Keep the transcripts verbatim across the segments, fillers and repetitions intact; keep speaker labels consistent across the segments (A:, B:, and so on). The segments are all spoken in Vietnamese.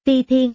A: Ti Thiên.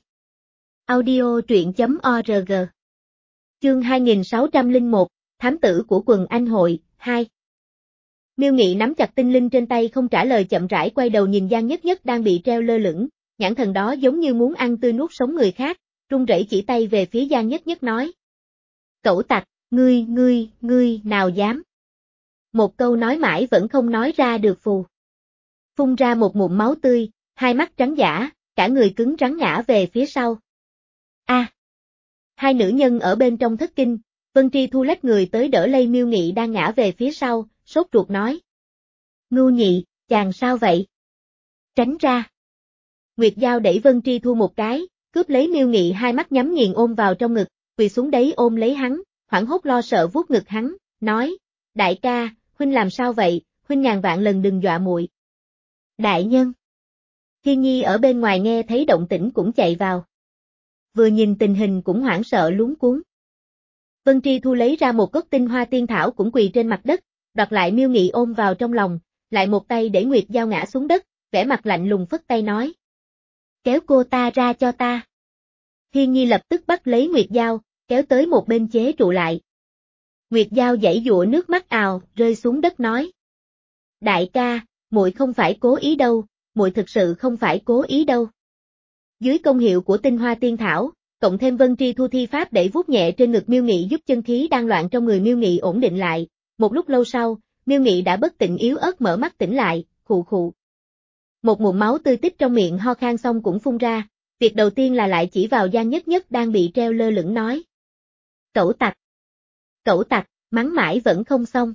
A: Audio truyện chấm org. Chương hai nghìn sáu trăm lẻ một, Thám tử của quần anh hội, hai. Miêu Nghị nắm chặt tinh linh trên tay không trả lời, chậm rãi quay đầu nhìn Giang Nhất Nhất đang bị treo lơ lửng, nhãn thần đó giống như muốn ăn tươi nuốt sống người khác, run rẩy chỉ tay về phía Giang Nhất Nhất nói. Cẩu tặc, ngươi, ngươi, ngươi, nào dám. Một câu nói mãi vẫn không nói ra được phù. Phun ra một ngụm máu tươi, hai mắt trắng dã, cả người cứng rắn ngã về phía sau. A! À, hai nữ nhân ở bên trong thất kinh, Vân Tri Thu lách người tới đỡ lấy Miêu Nghị đang ngã về phía sau, sốt ruột nói. Ngưu Nhị, chàng sao vậy? Tránh ra. Nguyệt Giao đẩy Vân Tri Thu một cái, cướp lấy Miêu Nghị, hai mắt nhắm nghiền ôm vào trong ngực, quỳ xuống đấy ôm lấy hắn, hoảng hốt lo sợ vuốt ngực hắn, nói, đại ca, huynh làm sao vậy, huynh ngàn vạn lần đừng dọa muội. Đại nhân. Thiên Nhi ở bên ngoài nghe thấy động tĩnh cũng chạy vào. Vừa nhìn tình hình cũng hoảng sợ luống cuống. Vân Tri Thu lấy ra một gốc tinh hoa tiên thảo cũng quỳ trên mặt đất, đoạt lại Miêu Nghị ôm vào trong lòng, lại một tay để Nguyệt Giao ngã xuống đất, vẻ mặt lạnh lùng phất tay nói. Kéo cô ta ra cho ta. Thiên Nhi lập tức bắt lấy Nguyệt Giao, kéo tới một bên chế trụ lại. Nguyệt Giao giãy giụa nước mắt ào, rơi xuống đất nói. Đại ca, muội không phải cố ý đâu, muội thực sự không phải cố ý đâu. Dưới công hiệu của tinh hoa tiên thảo, cộng thêm Vân Tri Thu thi pháp đẩy vuốt nhẹ trên ngực Miêu Nghị giúp chân khí đang loạn trong người Miêu Nghị ổn định lại, một lúc lâu sau, Miêu Nghị đã bất tỉnh yếu ớt mở mắt tỉnh lại, khụ khụ. Một ngụm máu tươi tích trong miệng ho khan xong cũng phun ra, việc đầu tiên là lại chỉ vào Giang Nhất Nhất đang bị treo lơ lửng nói. Cẩu tặc! Cẩu tặc, mắng mãi vẫn không xong.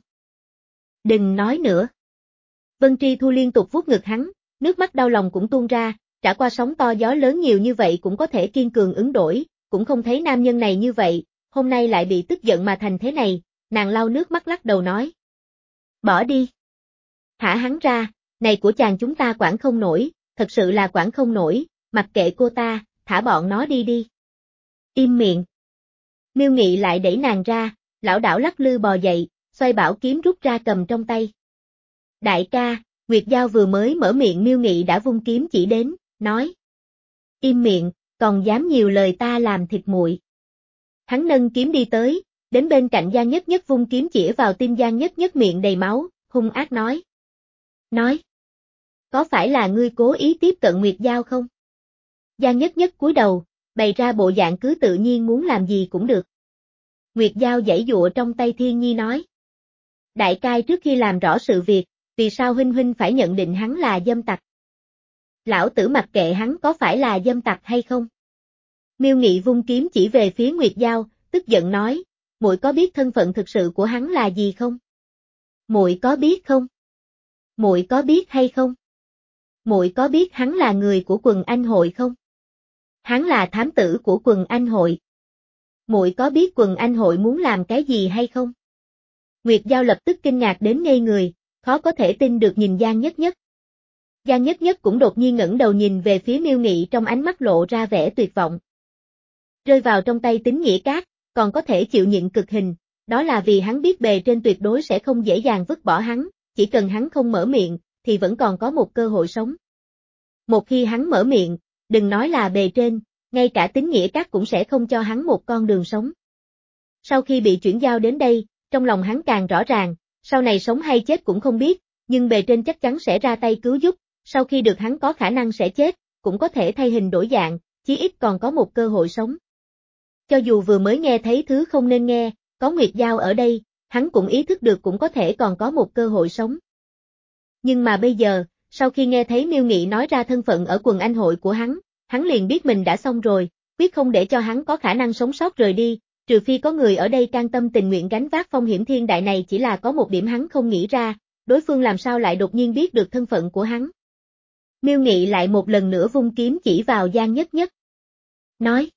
A: Đừng nói nữa. Vân Tri Thu liên tục vuốt ngực hắn, nước mắt đau lòng cũng tuôn ra, trả qua sóng to gió lớn nhiều như vậy cũng có thể kiên cường ứng đổi, cũng không thấy nam nhân này như vậy, hôm nay lại bị tức giận mà thành thế này, nàng lau nước mắt lắc đầu nói. Bỏ đi. Thả hắn ra, này của chàng chúng ta quản không nổi, thật sự là quản không nổi, mặc kệ cô ta, thả bọn nó đi đi. Im miệng. Miêu Nghị lại đẩy nàng ra, lão đảo lắc lư bò dậy, xoay bảo kiếm rút ra cầm trong tay. Đại ca, Nguyệt Giao vừa mới mở miệng Miêu Nghị đã vung kiếm chỉ đến, nói. Im miệng, còn dám nhiều lời ta làm thịt muội. Hắn nâng kiếm đi tới, đến bên cạnh Giang Nhất Nhất vung kiếm chĩa vào tim Giang Nhất Nhất miệng đầy máu, hung ác nói. Nói. Có phải là ngươi cố ý tiếp cận Nguyệt Giao không? Giang Nhất Nhất cúi đầu, bày ra bộ dạng cứ tự nhiên muốn làm gì cũng được. Nguyệt Giao giãy giụa trong tay Thiên Nhi nói. Đại cai trước khi làm rõ sự việc, vì sao huynh huynh phải nhận định hắn là dâm tặc? Lão tử mặc kệ hắn có phải là dâm tặc hay không? Miêu Nghị vung kiếm chỉ về phía Nguyệt Giao, tức giận nói, muội có biết thân phận thực sự của hắn là gì không? Muội có biết không? Muội có biết hay không? Muội có biết hắn là người của quần anh hội không? Hắn là thám tử của quần anh hội. Muội có biết quần anh hội muốn làm cái gì hay không? Nguyệt Giao lập tức kinh ngạc đến ngây người, khó có thể tin được nhìn Giang Nhất Nhất. Giang Nhất Nhất cũng đột nhiên ngẩng đầu nhìn về phía Miêu Nghị, trong ánh mắt lộ ra vẻ tuyệt vọng. Rơi vào trong tay Tín Nghĩa Cát, còn có thể chịu nhịn cực hình, đó là vì hắn biết bề trên tuyệt đối sẽ không dễ dàng vứt bỏ hắn, chỉ cần hắn không mở miệng, thì vẫn còn có một cơ hội sống. Một khi hắn mở miệng, đừng nói là bề trên, ngay cả Tín Nghĩa Cát cũng sẽ không cho hắn một con đường sống. Sau khi bị chuyển giao đến đây, trong lòng hắn càng rõ ràng, sau này sống hay chết cũng không biết, nhưng bề trên chắc chắn sẽ ra tay cứu giúp, sau khi được hắn có khả năng sẽ chết, cũng có thể thay hình đổi dạng, chí ít còn có một cơ hội sống. Cho dù vừa mới nghe thấy thứ không nên nghe, có Nguyệt Giao ở đây, hắn cũng ý thức được cũng có thể còn có một cơ hội sống. Nhưng mà bây giờ, sau khi nghe thấy Miêu Nghị nói ra thân phận ở quần anh hội của hắn, hắn liền biết mình đã xong rồi, quyết không để cho hắn có khả năng sống sót rời đi, trừ phi có người ở đây can tâm tình nguyện gánh vác phong hiểm thiên đại này, chỉ là có một điểm hắn không nghĩ ra, đối phương làm sao lại đột nhiên biết được thân phận của hắn. Miêu Nghị lại một lần nữa vung kiếm chỉ vào Giang Nhất Nhất. Nói.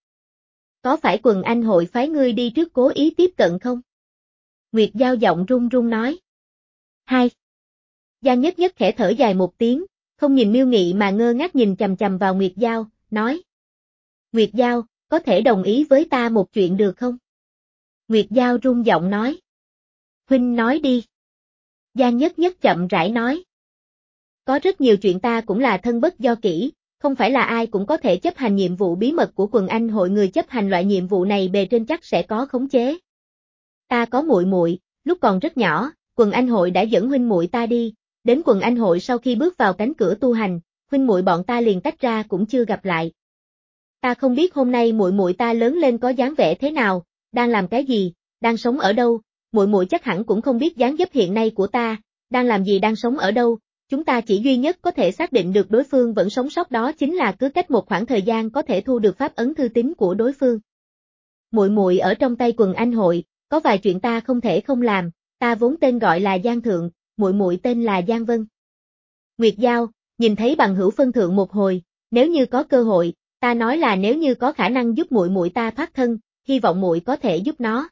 A: Có phải quần anh hội phái ngươi đi trước cố ý tiếp cận không? Nguyệt Giao giọng run run nói. Hai. Giang Nhất Nhất khẽ thở dài một tiếng, không nhìn Miêu Nghị mà ngơ ngác nhìn chằm chằm vào Nguyệt Giao, nói. Nguyệt Giao, có thể đồng ý với ta một chuyện được không? Nguyệt Giao run giọng nói. Huynh nói đi. Giang Nhất Nhất chậm rãi nói. Có rất nhiều chuyện ta cũng là thân bất do kỹ, không phải là ai cũng có thể chấp hành nhiệm vụ bí mật của quần anh hội, người chấp hành loại nhiệm vụ này bề trên chắc sẽ có khống chế. Ta có muội muội, lúc còn rất nhỏ, quần anh hội đã dẫn huynh muội ta đi, đến quần anh hội sau khi bước vào cánh cửa tu hành, huynh muội bọn ta liền tách ra cũng chưa gặp lại. Ta không biết hôm nay muội muội ta lớn lên có dáng vẻ thế nào, đang làm cái gì, đang sống ở đâu, muội muội chắc hẳn cũng không biết dáng dấp hiện nay của ta, đang làm gì, đang sống ở đâu. Chúng ta chỉ duy nhất có thể xác định được đối phương vẫn sống sót đó chính là cứ cách một khoảng thời gian có thể thu được pháp ấn thư tín của đối phương. Muội muội ở trong tay quần anh hội, có vài chuyện ta không thể không làm, ta vốn tên gọi là Giang Thượng, muội muội tên là Giang Vân. Nguyệt Giao, nhìn thấy bằng hữu phân thượng một hồi, nếu như có cơ hội, ta nói là nếu như có khả năng giúp muội muội ta thoát thân, hy vọng muội có thể giúp nó.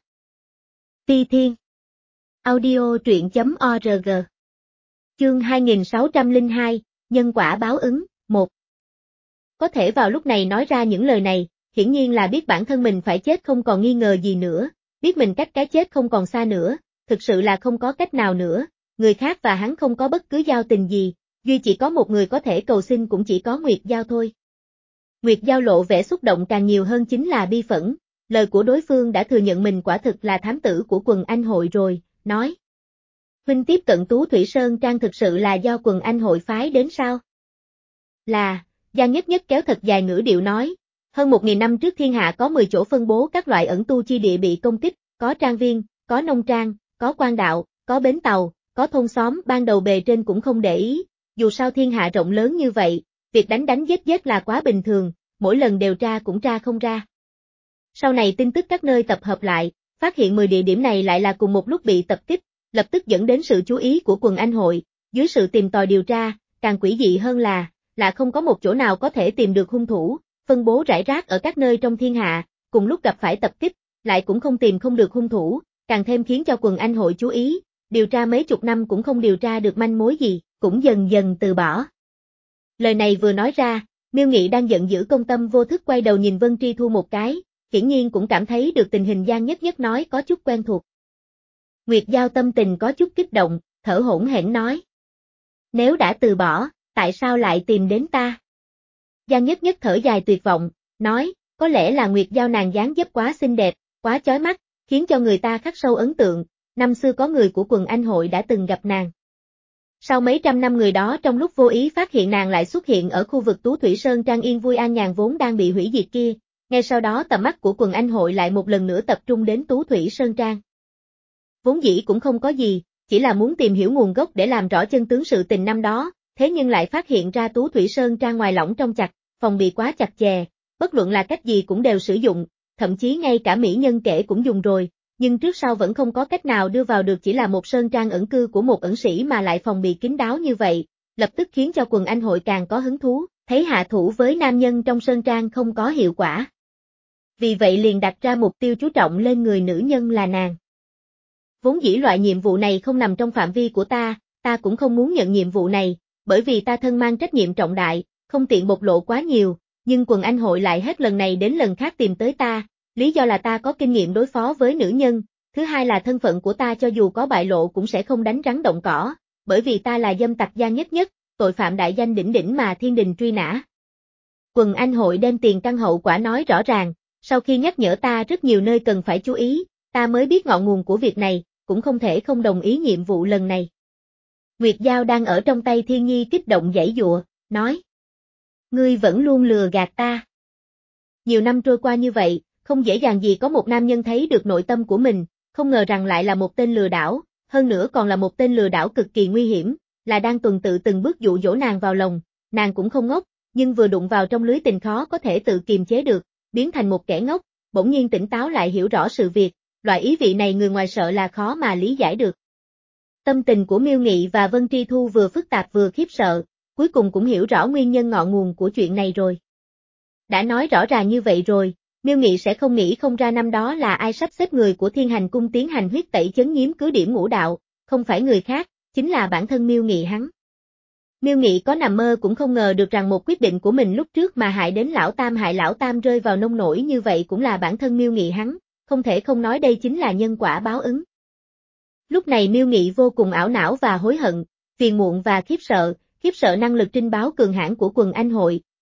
A: Ti Thiên. Audio truyện chấm org. Chương hai nghìn sáu trăm lẻ hai, Nhân quả báo ứng, một. Có thể vào lúc này nói ra những lời này, hiển nhiên là biết bản thân mình phải chết không còn nghi ngờ gì nữa, biết mình cách cái chết không còn xa nữa, thực sự là không có cách nào nữa, người khác và hắn không có bất cứ giao tình gì, duy chỉ có một người có thể cầu xin cũng chỉ có Nguyệt Giao thôi. Nguyệt Giao lộ vẻ xúc động càng nhiều hơn chính là bi phẫn, lời của đối phương đã thừa nhận mình quả thực là thám tử của quần anh hội rồi, nói. Huynh tiếp cận Tú Thủy Sơn Trang thực sự là do quần anh hội phái đến sao? Là, Giang Nhất Nhất kéo thật dài ngữ điệu nói, hơn một nghìn năm trước thiên hạ có mười chỗ phân bố các loại ẩn tu chi địa bị công kích, có trang viên, có nông trang, có quan đạo, có bến tàu, có thôn xóm, ban đầu bề trên cũng không để ý, dù sao thiên hạ rộng lớn như vậy, việc đánh đánh giết giết là quá bình thường, mỗi lần điều tra cũng tra không ra. Sau này tin tức các nơi tập hợp lại, phát hiện mười địa điểm này lại là cùng một lúc bị tập kích, lập tức dẫn đến sự chú ý của quần anh hội, dưới sự tìm tòi điều tra, càng quỷ dị hơn là, là không có một chỗ nào có thể tìm được hung thủ, phân bố rải rác ở các nơi trong thiên hạ, cùng lúc gặp phải tập kích, lại cũng không tìm không được hung thủ, càng thêm khiến cho quần anh hội chú ý, điều tra mấy chục năm cũng không điều tra được manh mối gì, cũng dần dần từ bỏ. Lời này vừa nói ra, Miêu Nghị đang giận dữ công tâm vô thức quay đầu nhìn Vân Tri Thu một cái, hiển nhiên cũng cảm thấy được tình hình Giang Nhất Nhất nói có chút quen thuộc. Nguyệt Giao tâm tình có chút kích động, thở hổn hển nói. Nếu đã từ bỏ, tại sao lại tìm đến ta? Giang Nhất Nhất thở dài tuyệt vọng, nói, có lẽ là Nguyệt Giao nàng dáng dấp quá xinh đẹp, quá chói mắt, khiến cho người ta khắc sâu ấn tượng, năm xưa có người của quần anh hội đã từng gặp nàng. Sau mấy trăm năm người đó trong lúc vô ý phát hiện nàng lại xuất hiện ở khu vực Tú Thủy Sơn Trang yên vui an nhàn vốn đang bị hủy diệt kia, ngay sau đó tầm mắt của quần anh hội lại một lần nữa tập trung đến Tú Thủy Sơn Trang. Vốn dĩ cũng không có gì, chỉ là muốn tìm hiểu nguồn gốc để làm rõ chân tướng sự tình năm đó, thế nhưng lại phát hiện ra Tú Thủy Sơn Trang ngoài lỏng trong chặt, phòng bị quá chặt chè, bất luận là cách gì cũng đều sử dụng, thậm chí ngay cả mỹ nhân kể cũng dùng rồi, nhưng trước sau vẫn không có cách nào đưa vào được, chỉ là một sơn trang ẩn cư của một ẩn sĩ mà lại phòng bị kín đáo như vậy, lập tức khiến cho quần anh hội càng có hứng thú, thấy hạ thủ với nam nhân trong sơn trang không có hiệu quả. Vì vậy liền đặt ra mục tiêu chú trọng lên người nữ nhân là nàng. Vốn dĩ loại nhiệm vụ này không nằm trong phạm vi của ta, ta cũng không muốn nhận nhiệm vụ này, bởi vì ta thân mang trách nhiệm trọng đại, không tiện bộc lộ quá nhiều, nhưng quần anh hội lại hết lần này đến lần khác tìm tới ta, lý do là ta có kinh nghiệm đối phó với nữ nhân, thứ hai là thân phận của ta cho dù có bại lộ cũng sẽ không đánh rắn động cỏ, bởi vì ta là dâm tặc Giang Nhất Nhất, tội phạm đại danh đỉnh đỉnh mà thiên đình truy nã. Quần anh hội đem tiền căn hậu quả nói rõ ràng, sau khi nhắc nhở ta rất nhiều nơi cần phải chú ý, ta mới biết ngọn nguồn của việc này, cũng không thể không đồng ý nhiệm vụ lần này. Nguyệt Giao đang ở trong tay Thiên Nhi kích động giãy giụa, nói. Ngươi vẫn luôn lừa gạt ta. Nhiều năm trôi qua như vậy, không dễ dàng gì có một nam nhân thấy được nội tâm của mình, không ngờ rằng lại là một tên lừa đảo, hơn nữa còn là một tên lừa đảo cực kỳ nguy hiểm, là đang tuần tự từng bước dụ dỗ nàng vào lòng, nàng cũng không ngốc, nhưng vừa đụng vào trong lưới tình khó có thể tự kiềm chế được, biến thành một kẻ ngốc, bỗng nhiên tỉnh táo lại hiểu rõ sự việc, loại ý vị này người ngoài sợ là khó mà lý giải được. Tâm tình của Miêu Nghị và Vân Tri Thu vừa phức tạp vừa khiếp sợ, cuối cùng cũng hiểu rõ nguyên nhân ngọn nguồn của chuyện này rồi. Đã nói rõ ràng như vậy rồi, Miêu Nghị sẽ không nghĩ không ra năm đó là ai sắp xếp người của Thiên Hành Cung tiến hành huyết tẩy chấn nhiếm cứ điểm ngũ đạo, không phải người khác, chính là bản thân Miêu Nghị hắn. Miêu Nghị có nằm mơ cũng không ngờ được rằng một quyết định của mình lúc trước mà hại đến lão tam hại lão tam rơi vào nông nổi như vậy cũng là bản thân Miêu Nghị hắn, không thể không nói đây chính là nhân quả báo ứng. Lúc này Miêu Nghị vô cùng ảo não và hối hận, phiền muộn và khiếp sợ, khiếp sợ năng lực trinh báo cường hãn của quần anh hội,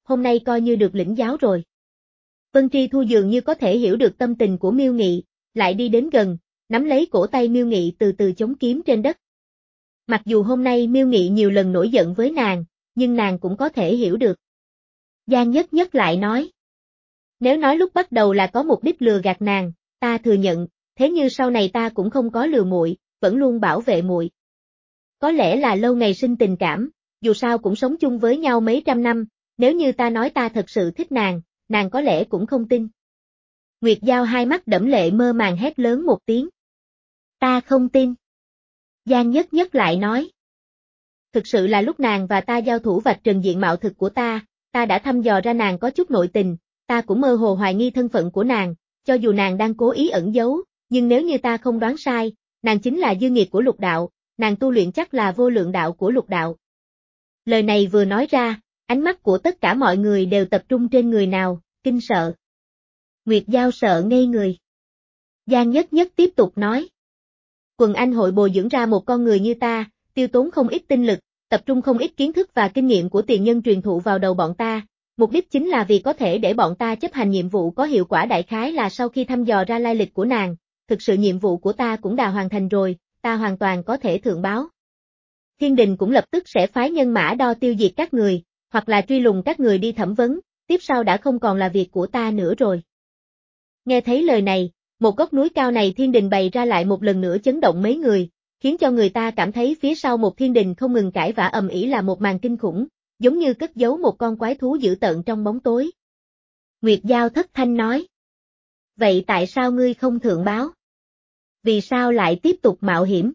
A: hôm nay coi như được lĩnh giáo rồi. Vân Tri Thu dường như có thể hiểu được tâm tình của Miêu Nghị, lại đi đến gần, nắm lấy cổ tay Miêu Nghị từ từ chống kiếm trên đất. Mặc dù hôm nay Miêu Nghị nhiều lần nổi giận với nàng, nhưng nàng cũng có thể hiểu được. Giang Nhất Nhất lại nói. Nếu nói lúc bắt đầu là có mục đích lừa gạt nàng, ta thừa nhận, thế như sau này ta cũng không có lừa muội, vẫn luôn bảo vệ muội. Có lẽ là lâu ngày sinh tình cảm, dù sao cũng sống chung với nhau mấy trăm năm, nếu như ta nói ta thật sự thích nàng, nàng có lẽ cũng không tin. Nguyệt Giao hai mắt đẫm lệ mơ màng hét lớn một tiếng. Ta không tin. Giang Nhất Nhất lại nói. Thực sự là lúc nàng và ta giao thủ vạch trần diện mạo thực của ta, ta đã thăm dò ra nàng có chút nội tình, ta cũng mơ hồ hoài nghi thân phận của nàng, cho dù nàng đang cố ý ẩn giấu, nhưng nếu như ta không đoán sai, nàng chính là dư nghiệt của lục đạo, nàng tu luyện chắc là vô lượng đạo của lục đạo. Lời này vừa nói ra, ánh mắt của tất cả mọi người đều tập trung trên người nào, kinh sợ. Nguyệt Giao sợ ngây người. Giang Nhất Nhất tiếp tục nói. Quần Anh hội bồi dưỡng ra một con người như ta, tiêu tốn không ít tinh lực, tập trung không ít kiến thức và kinh nghiệm của tiền nhân truyền thụ vào đầu bọn ta, mục đích chính là vì có thể để bọn ta chấp hành nhiệm vụ có hiệu quả, đại khái là sau khi thăm dò ra lai lịch của nàng, thực sự nhiệm vụ của ta cũng đã hoàn thành rồi, ta hoàn toàn có thể thượng báo. Thiên đình cũng lập tức sẽ phái nhân mã đo tiêu diệt các người, hoặc là truy lùng các người đi thẩm vấn, tiếp sau đã không còn là việc của ta nữa rồi. Nghe thấy lời này, một góc núi cao này thiên đình bày ra lại một lần nữa chấn động mấy người, khiến cho người ta cảm thấy phía sau một thiên đình không ngừng cãi vã ầm ĩ là một màn kinh khủng, giống như cất giấu một con quái thú dữ tợn trong bóng tối. Nguyệt Giao thất thanh nói. Vậy tại sao ngươi không thượng báo? Vì sao lại tiếp tục mạo hiểm?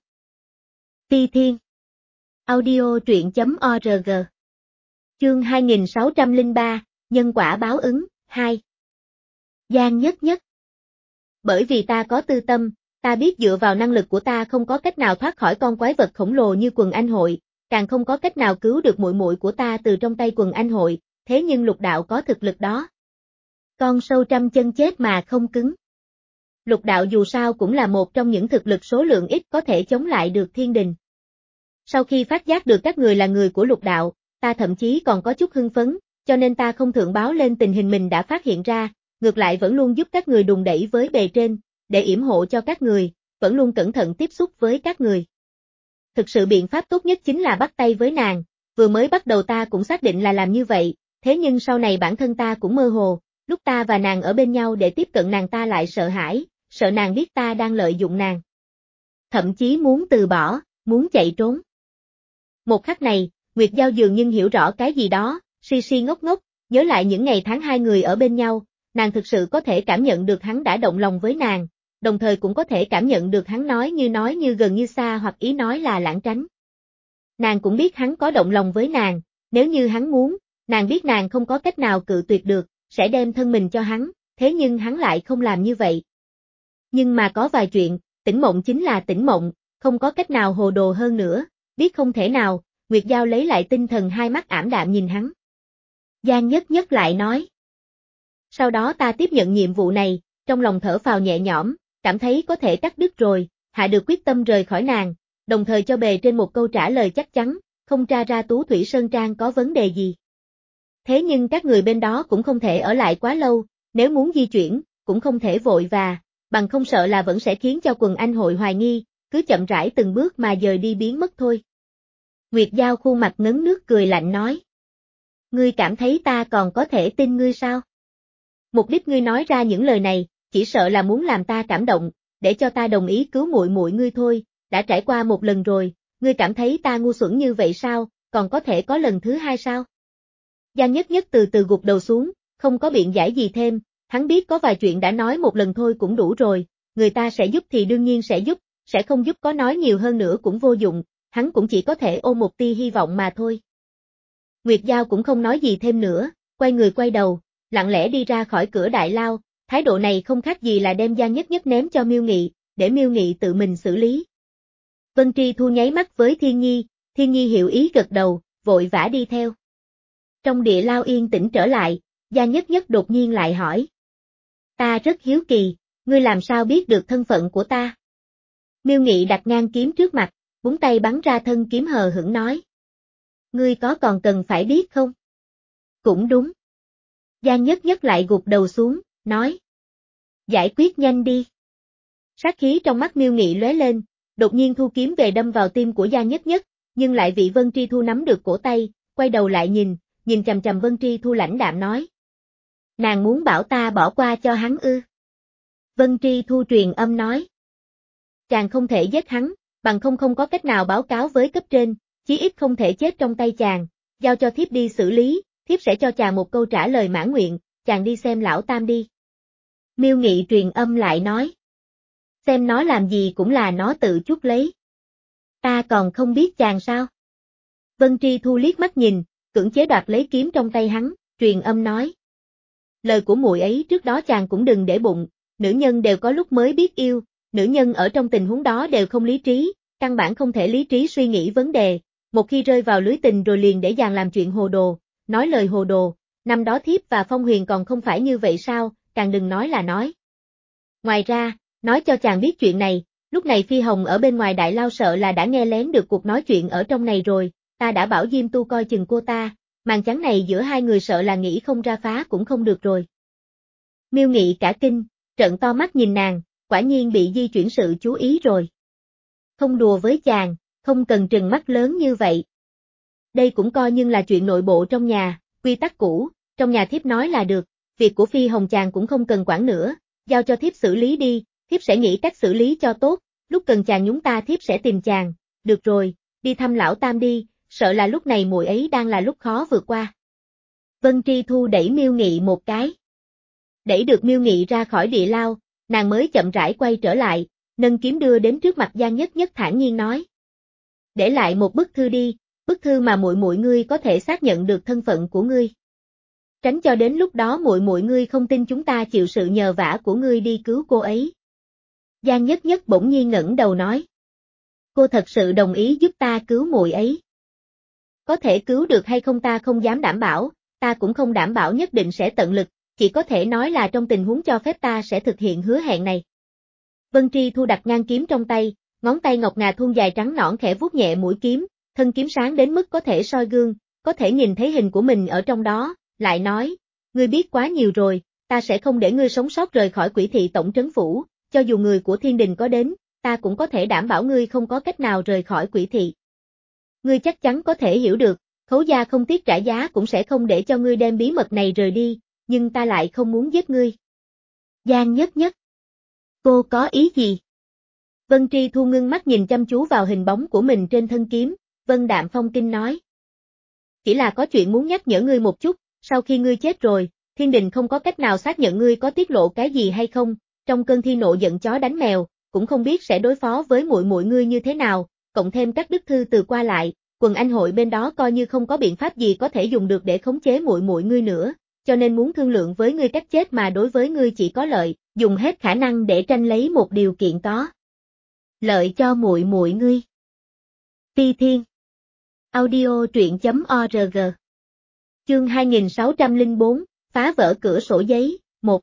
A: Ti Thiên Audio truyện chấm org Chương hai nghìn sáu trăm lẻ ba, Nhân quả báo ứng, hai Giang Nhất Nhất Bởi vì ta có tư tâm, ta biết dựa vào năng lực của ta không có cách nào thoát khỏi con quái vật khổng lồ như Quần Anh hội, càng không có cách nào cứu được muội muội của ta từ trong tay Quần Anh hội, thế nhưng lục đạo có thực lực đó. Con sâu trăm chân chết mà không cứng. Lục đạo dù sao cũng là một trong những thực lực số lượng ít có thể chống lại được thiên đình. Sau khi phát giác được các người là người của lục đạo, ta thậm chí còn có chút hưng phấn, cho nên ta không thượng báo lên tình hình mình đã phát hiện ra, ngược lại vẫn luôn giúp các người đùn đẩy với bề trên, để yểm hộ cho các người, vẫn luôn cẩn thận tiếp xúc với các người. Thực sự biện pháp tốt nhất chính là bắt tay với nàng, vừa mới bắt đầu ta cũng xác định là làm như vậy, thế nhưng sau này bản thân ta cũng mơ hồ, lúc ta và nàng ở bên nhau để tiếp cận nàng ta lại sợ hãi, sợ nàng biết ta đang lợi dụng nàng. Thậm chí muốn từ bỏ, muốn chạy trốn. Một khắc này, Nguyệt Giao dường như hiểu rõ cái gì đó, si si ngốc ngốc, nhớ lại những ngày tháng hai người ở bên nhau, nàng thực sự có thể cảm nhận được hắn đã động lòng với nàng, đồng thời cũng có thể cảm nhận được hắn nói như nói như gần như xa hoặc ý nói là lảng tránh. Nàng cũng biết hắn có động lòng với nàng, nếu như hắn muốn, nàng biết nàng không có cách nào cự tuyệt được, sẽ đem thân mình cho hắn, thế nhưng hắn lại không làm như vậy. Nhưng mà có vài chuyện, tỉnh mộng chính là tỉnh mộng, không có cách nào hồ đồ hơn nữa, biết không thể nào, Nguyệt Giao lấy lại tinh thần hai mắt ảm đạm nhìn hắn. Giang Nhất Nhất lại nói. Sau đó ta tiếp nhận nhiệm vụ này, trong lòng thở phào nhẹ nhõm, cảm thấy có thể cắt đứt rồi, hạ được quyết tâm rời khỏi nàng, đồng thời cho bề trên một câu trả lời chắc chắn, không tra ra Tú Thủy Sơn Trang có vấn đề gì. Thế nhưng các người bên đó cũng không thể ở lại quá lâu, nếu muốn di chuyển, cũng không thể vội và, bằng không sợ là vẫn sẽ khiến cho Quần Anh hội hoài nghi, cứ chậm rãi từng bước mà dời đi biến mất thôi. Nguyệt Giao khuôn mặt ngấn nước cười lạnh nói. Ngươi cảm thấy ta còn có thể tin ngươi sao? Mục đích ngươi nói ra những lời này, chỉ sợ là muốn làm ta cảm động, để cho ta đồng ý cứu muội muội ngươi thôi, đã trải qua một lần rồi, ngươi cảm thấy ta ngu xuẩn như vậy sao, còn có thể có lần thứ hai sao? Giang Nhất Nhất từ từ gục đầu xuống, không có biện giải gì thêm, hắn biết có vài chuyện đã nói một lần thôi cũng đủ rồi, người ta sẽ giúp thì đương nhiên sẽ giúp, sẽ không giúp có nói nhiều hơn nữa cũng vô dụng, hắn cũng chỉ có thể ôm một tia hy vọng mà thôi. Nguyệt Giao cũng không nói gì thêm nữa, quay người quay đầu, lặng lẽ đi ra khỏi cửa đại lao, thái độ này không khác gì là đem Giang Nhất Nhất ném cho Miêu Nghị, để Miêu Nghị tự mình xử lý. Vân Tri Thu nháy mắt với Thiên Nhi, Thiên Nhi hiểu ý gật đầu, vội vã đi theo. Trong địa lao yên tĩnh trở lại, Giang Nhất Nhất đột nhiên lại hỏi. Ta rất hiếu kỳ, ngươi làm sao biết được thân phận của ta? Miêu Nghị đặt ngang kiếm trước mặt, búng tay bắn ra thân kiếm hờ hững nói. Ngươi có còn cần phải biết không? Cũng đúng. Giang Nhất Nhất lại gục đầu xuống, nói. Giải quyết nhanh đi. Sát khí trong mắt Miêu Nghị lóe lên, đột nhiên thu kiếm về đâm vào tim của Giang Nhất Nhất, nhưng lại bị Vân Tri Thu nắm được cổ tay, quay đầu lại nhìn, nhìn chằm chằm Vân Tri Thu lãnh đạm nói. Nàng muốn bảo ta bỏ qua cho hắn ư? Vân Tri Thu truyền âm nói. Chàng không thể giết hắn, bằng không không có cách nào báo cáo với cấp trên, chí ít không thể chết trong tay chàng, giao cho thiếp đi xử lý, thiếp sẽ cho chàng một câu trả lời mãn nguyện, chàng đi xem lão tam đi. Miêu Nghị truyền âm lại nói. Xem nó làm gì cũng là nó tự chuốc lấy. Ta còn không biết chàng sao? Vân Tri Thu liếc mắt nhìn, cưỡng chế đoạt lấy kiếm trong tay hắn, truyền âm nói. Lời của muội ấy trước đó chàng cũng đừng để bụng, nữ nhân đều có lúc mới biết yêu, nữ nhân ở trong tình huống đó đều không lý trí, căn bản không thể lý trí suy nghĩ vấn đề, một khi rơi vào lưới tình rồi liền dễ dàng làm chuyện hồ đồ, nói lời hồ đồ, năm đó thiếp và Phong Huyền còn không phải như vậy sao, càng đừng nói là nói. Ngoài ra, nói cho chàng biết chuyện này, lúc này Phi Hồng ở bên ngoài đại lao sợ là đã nghe lén được cuộc nói chuyện ở trong này rồi, ta đã bảo Diêm Tu coi chừng cô ta, màn chắn này giữa hai người sợ là nghĩ không ra phá cũng không được rồi. Miêu Nghị cả kinh, trợn to mắt nhìn nàng, quả nhiên bị di chuyển sự chú ý rồi. Không đùa với chàng, không cần trừng mắt lớn như vậy. Đây cũng coi như là chuyện nội bộ trong nhà, quy tắc cũ, trong nhà thiếp nói là được, việc của Phi Hồng chàng cũng không cần quản nữa, giao cho thiếp xử lý đi, thiếp sẽ nghĩ cách xử lý cho tốt, lúc cần chàng nhúng ta thiếp sẽ tìm chàng, được rồi, đi thăm lão tam đi, sợ là lúc này muội ấy đang là lúc khó vượt qua. Vân Tri Thu đẩy Miêu Nghị một cái. Đẩy được Miêu Nghị ra khỏi địa lao, nàng mới chậm rãi quay trở lại, nâng kiếm đưa đến trước mặt Giang Nhất Nhất thản nhiên nói. Để lại một bức thư đi, bức thư mà muội muội ngươi có thể xác nhận được thân phận của ngươi. Tránh cho đến lúc đó muội muội ngươi không tin chúng ta chịu sự nhờ vả của ngươi đi cứu cô ấy. Giang Nhất Nhất bỗng nhiên ngẩng đầu nói. Cô thật sự đồng ý giúp ta cứu muội ấy. Có thể cứu được hay không ta không dám đảm bảo, ta cũng không đảm bảo nhất định sẽ tận lực, chỉ có thể nói là trong tình huống cho phép ta sẽ thực hiện hứa hẹn này. Vân Tri Thu đặt ngang kiếm trong tay, ngón tay ngọc ngà thon dài trắng nõn khẽ vuốt nhẹ mũi kiếm, thân kiếm sáng đến mức có thể soi gương, có thể nhìn thấy hình của mình ở trong đó, lại nói, ngươi biết quá nhiều rồi, ta sẽ không để ngươi sống sót rời khỏi Quỷ Thị tổng trấn phủ, cho dù người của Thiên Đình có đến, ta cũng có thể đảm bảo ngươi không có cách nào rời khỏi Quỷ Thị. Ngươi chắc chắn có thể hiểu được, Khấu gia không tiếc trả giá cũng sẽ không để cho ngươi đem bí mật này rời đi, nhưng ta lại không muốn giết ngươi. Giang Nhất Nhất. Cô có ý gì? Vân Tri Thu ngưng mắt nhìn chăm chú vào hình bóng của mình trên thân kiếm, Vân Đạm Phong kinh nói. Chỉ là có chuyện muốn nhắc nhở ngươi một chút, sau khi ngươi chết rồi, Thiên Đình không có cách nào xác nhận ngươi có tiết lộ cái gì hay không, trong cơn thi nộ giận chó đánh mèo, cũng không biết sẽ đối phó với muội muội ngươi như thế nào, cộng thêm các đức thư từ qua lại, quần anh hội bên đó coi như không có biện pháp gì có thể dùng được để khống chế muội muội ngươi nữa, cho nên muốn thương lượng với ngươi cách chết mà đối với ngươi chỉ có lợi, dùng hết khả năng để tranh lấy một điều kiện có lợi cho muội muội ngươi. Phi Thiên. Audio truyện chấm org. Chương hai nghìn sáu trăm lẻ bốn, phá vỡ cửa sổ giấy, một.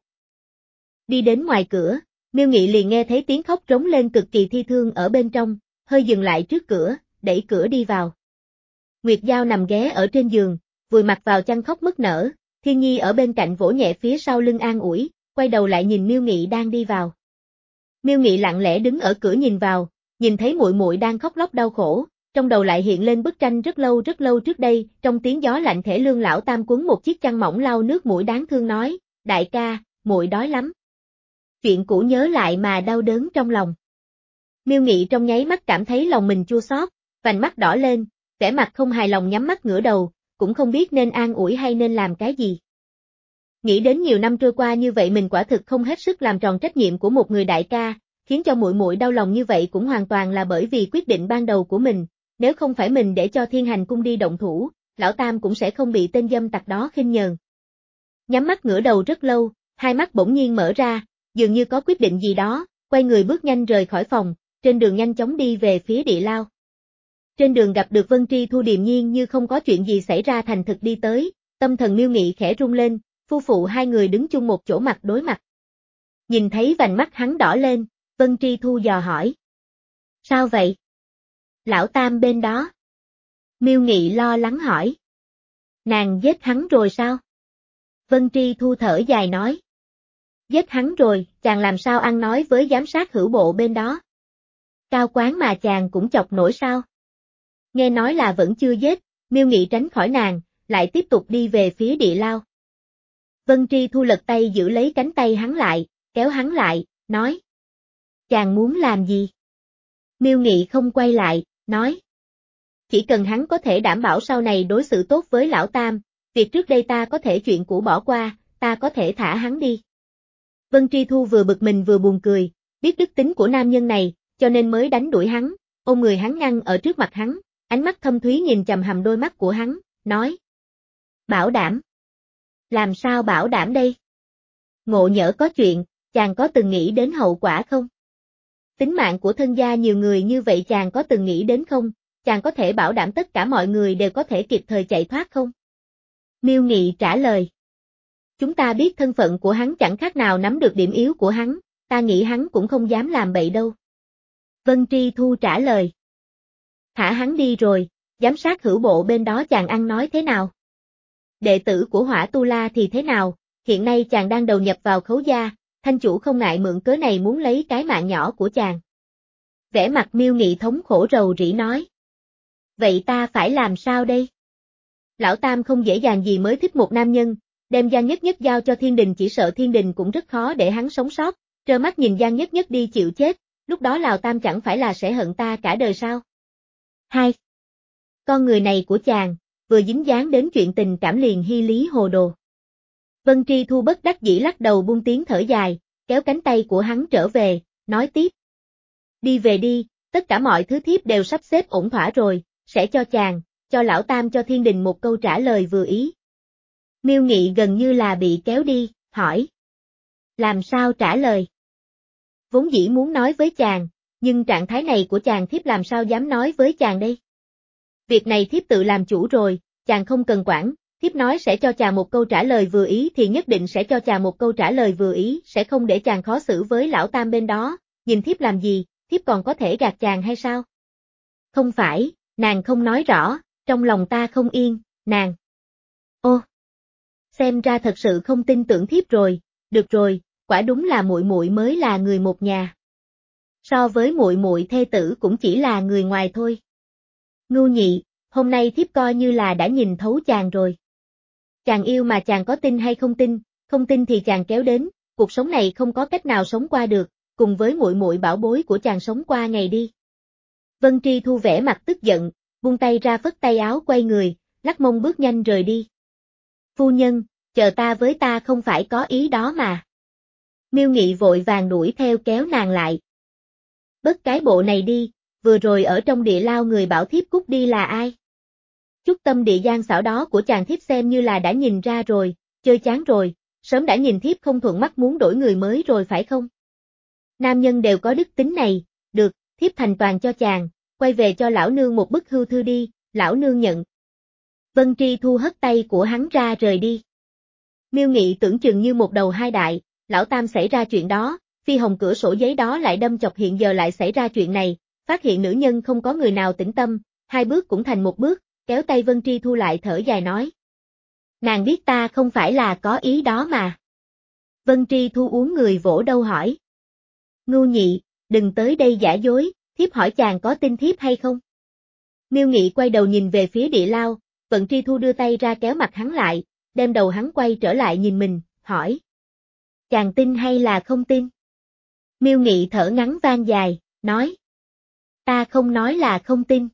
A: Đi đến ngoài cửa, Miêu Nghị liền nghe thấy tiếng khóc trống lên cực kỳ thi thương ở bên trong, hơi dừng lại trước cửa, đẩy cửa đi vào. Nguyệt Giao nằm ghé ở trên giường, vùi mặt vào chăn khóc nức nở, Thiên Nhi ở bên cạnh vỗ nhẹ phía sau lưng an ủi, quay đầu lại nhìn Miêu Nghị đang đi vào. Miêu Nghị lặng lẽ đứng ở cửa nhìn vào, nhìn thấy muội muội đang khóc lóc đau khổ, trong đầu lại hiện lên bức tranh rất lâu rất lâu trước đây, trong tiếng gió lạnh thể lương lão tam quấn một chiếc chăn mỏng lau nước mũi đáng thương nói, đại ca, muội đói lắm. Chuyện cũ nhớ lại mà đau đớn trong lòng. Miêu Nghị trong nháy mắt cảm thấy lòng mình chua xót, vành mắt đỏ lên, vẻ mặt không hài lòng nhắm mắt ngửa đầu, cũng không biết nên an ủi hay nên làm cái gì. Nghĩ đến nhiều năm trôi qua như vậy mình quả thực không hết sức làm tròn trách nhiệm của một người đại ca, khiến cho muội muội đau lòng như vậy cũng hoàn toàn là bởi vì quyết định ban đầu của mình, nếu không phải mình để cho Thiên Hành cung đi động thủ, lão tam cũng sẽ không bị tên dâm tặc đó khinh nhờn. Nhắm mắt ngửa đầu rất lâu, hai mắt bỗng nhiên mở ra, dường như có quyết định gì đó, quay người bước nhanh rời khỏi phòng, trên đường nhanh chóng đi về phía địa lao. Trên đường gặp được Vân Tri Thu điềm nhiên như không có chuyện gì xảy ra thành thực đi tới, tâm thần Miêu Nghị khẽ rung lên, phu phụ hai người đứng chung một chỗ mặt đối mặt. Nhìn thấy vành mắt hắn đỏ lên, Vân Tri Thu dò hỏi. Sao vậy? Lão tam bên đó. Miêu Nghị lo lắng hỏi. Nàng giết hắn rồi sao? Vân Tri Thu thở dài nói. Giết hắn rồi, chàng làm sao ăn nói với giám sát hữu bộ bên đó? Cao quán mà chàng cũng chọc nổi sao? Nghe nói là vẫn chưa giết, Miêu Nghị tránh khỏi nàng, lại tiếp tục đi về phía địa lao. Vân Tri Thu lật tay giữ lấy cánh tay hắn lại, kéo hắn lại, nói. Chàng muốn làm gì? Miêu Nghị không quay lại, nói. Chỉ cần hắn có thể đảm bảo sau này đối xử tốt với lão tam, việc trước đây ta có thể chuyện cũ bỏ qua, ta có thể thả hắn đi. Vân Tri Thu vừa bực mình vừa buồn cười, biết đức tính của nam nhân này, cho nên mới đánh đuổi hắn, ôm người hắn ngăn ở trước mặt hắn, ánh mắt thâm thúy nhìn chằm hằm đôi mắt của hắn, nói. Bảo đảm. Làm sao bảo đảm đây? Ngộ nhỡ có chuyện, chàng có từng nghĩ đến hậu quả không? Tính mạng của thân gia nhiều người như vậy chàng có từng nghĩ đến không? Chàng có thể bảo đảm tất cả mọi người đều có thể kịp thời chạy thoát không? Miêu Nghị trả lời. Chúng ta biết thân phận của hắn chẳng khác nào nắm được điểm yếu của hắn, ta nghĩ hắn cũng không dám làm bậy đâu. Vân Tri Thu trả lời. Thả hắn đi rồi, giám sát hữu bộ bên đó chàng ăn nói thế nào? Đệ tử của Hỏa Tu La thì thế nào? Hiện nay chàng đang đầu nhập vào Khấu gia, thanh chủ không ngại mượn cớ này muốn lấy cái mạng nhỏ của chàng. Vẻ mặt Miêu Nghị thống khổ rầu rĩ nói. Vậy ta phải làm sao đây? Lão Tam không dễ dàng gì mới thích một nam nhân, đem Giang Nhất Nhất giao cho Thiên Đình chỉ sợ Thiên Đình cũng rất khó để hắn sống sót, trơ mắt nhìn Giang Nhất Nhất đi chịu chết, lúc đó Lão Tam chẳng phải là sẽ hận ta cả đời sao? Hai. Con người này của chàng, vừa dính dáng đến chuyện tình cảm liền hy lý hồ đồ. Vân Tri Thu bất đắc dĩ lắc đầu buông tiếng thở dài, kéo cánh tay của hắn trở về, nói tiếp. Đi về đi, tất cả mọi thứ thiếp đều sắp xếp ổn thỏa rồi, sẽ cho chàng, cho Lão Tam cho Thiên Đình một câu trả lời vừa ý. Miêu Nghị gần như là bị kéo đi, hỏi. Làm sao trả lời? Vốn dĩ muốn nói với chàng, nhưng trạng thái này của chàng thiếp làm sao dám nói với chàng đây? Việc này thiếp tự làm chủ rồi, chàng không cần quản, thiếp nói sẽ cho chàng một câu trả lời vừa ý thì nhất định sẽ cho chàng một câu trả lời vừa ý, sẽ không để chàng khó xử với Lão Tam bên đó, nhìn thiếp làm gì, thiếp còn có thể gạt chàng hay sao? Không phải, nàng không nói rõ, trong lòng ta không yên, nàng. Ô, xem ra thật sự không tin tưởng thiếp rồi, được rồi, quả đúng là muội muội mới là người một nhà. So với muội muội thê tử cũng chỉ là người ngoài thôi. Ngưu Nhị, hôm nay thiếp coi như là đã nhìn thấu chàng rồi. Chàng yêu mà chàng có tin hay không tin, không tin thì chàng kéo đến, cuộc sống này không có cách nào sống qua được, cùng với muội muội bảo bối của chàng sống qua ngày đi. Vân Tri Thu vẻ mặt tức giận, buông tay ra phất tay áo quay người, lắc mông bước nhanh rời đi. Phu nhân, chờ ta với ta không phải có ý đó mà. Miêu Nghị vội vàng đuổi theo kéo nàng lại. Bớt cái bộ này đi, vừa rồi ở trong địa lao người bảo thiếp cút đi là ai? Chút tâm địa gian xảo đó của chàng thiếp xem như là đã nhìn ra rồi, chơi chán rồi, sớm đã nhìn thiếp không thuận mắt muốn đổi người mới rồi phải không? Nam nhân đều có đức tính này, được, thiếp thành toàn cho chàng, quay về cho lão nương một bức hưu thư đi, lão nương nhận. Vân Tri Thu hất tay của hắn ra rời đi. Miêu Nghị tưởng chừng như một đầu hai đại, Lão Tam xảy ra chuyện đó, phi hồng cửa sổ giấy đó lại đâm chọc hiện giờ lại xảy ra chuyện này, phát hiện nữ nhân không có người nào tĩnh tâm, hai bước cũng thành một bước, kéo tay Vân Tri Thu lại thở dài nói. Nàng biết ta không phải là có ý đó mà. Vân Tri Thu uống người vỗ đầu hỏi. Ngưu Nhị, đừng tới đây giả dối, thiếp hỏi chàng có tin thiếp hay không? Miêu Nghị quay đầu nhìn về phía địa lao, Vân Tri Thu đưa tay ra kéo mặt hắn lại, đem đầu hắn quay trở lại nhìn mình, hỏi. Chàng tin hay là không tin? Miêu Nghị thở ngắn vang dài, nói. Ta không nói là không tin.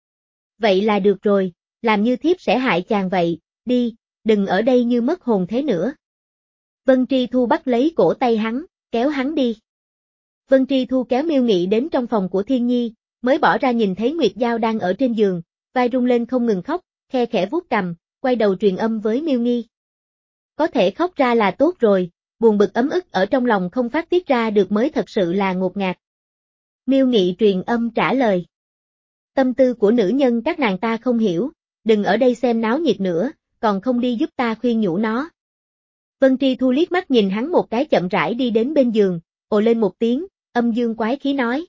A: Vậy là được rồi, làm như thiếp sẽ hại chàng vậy, đi, đừng ở đây như mất hồn thế nữa. Vân Tri Thu bắt lấy cổ tay hắn, kéo hắn đi. Vân Tri Thu kéo Miêu Nghị đến trong phòng của Thiên Nhi, mới bỏ ra nhìn thấy Nguyệt Giao đang ở trên giường, vai rung lên không ngừng khóc, khe khẽ vuốt cằm, quay đầu truyền âm với Miêu Nghi. Có thể khóc ra là tốt rồi, buồn bực ấm ức ở trong lòng không phát tiết ra được mới thật sự là ngột ngạt. Miêu Nghị truyền âm trả lời. Tâm tư của nữ nhân các nàng ta không hiểu, đừng ở đây xem náo nhiệt nữa, còn không đi giúp ta khuyên nhủ nó. Vân Tri Thu liếc mắt nhìn hắn một cái chậm rãi đi đến bên giường, ồ lên một tiếng, âm dương quái khí nói.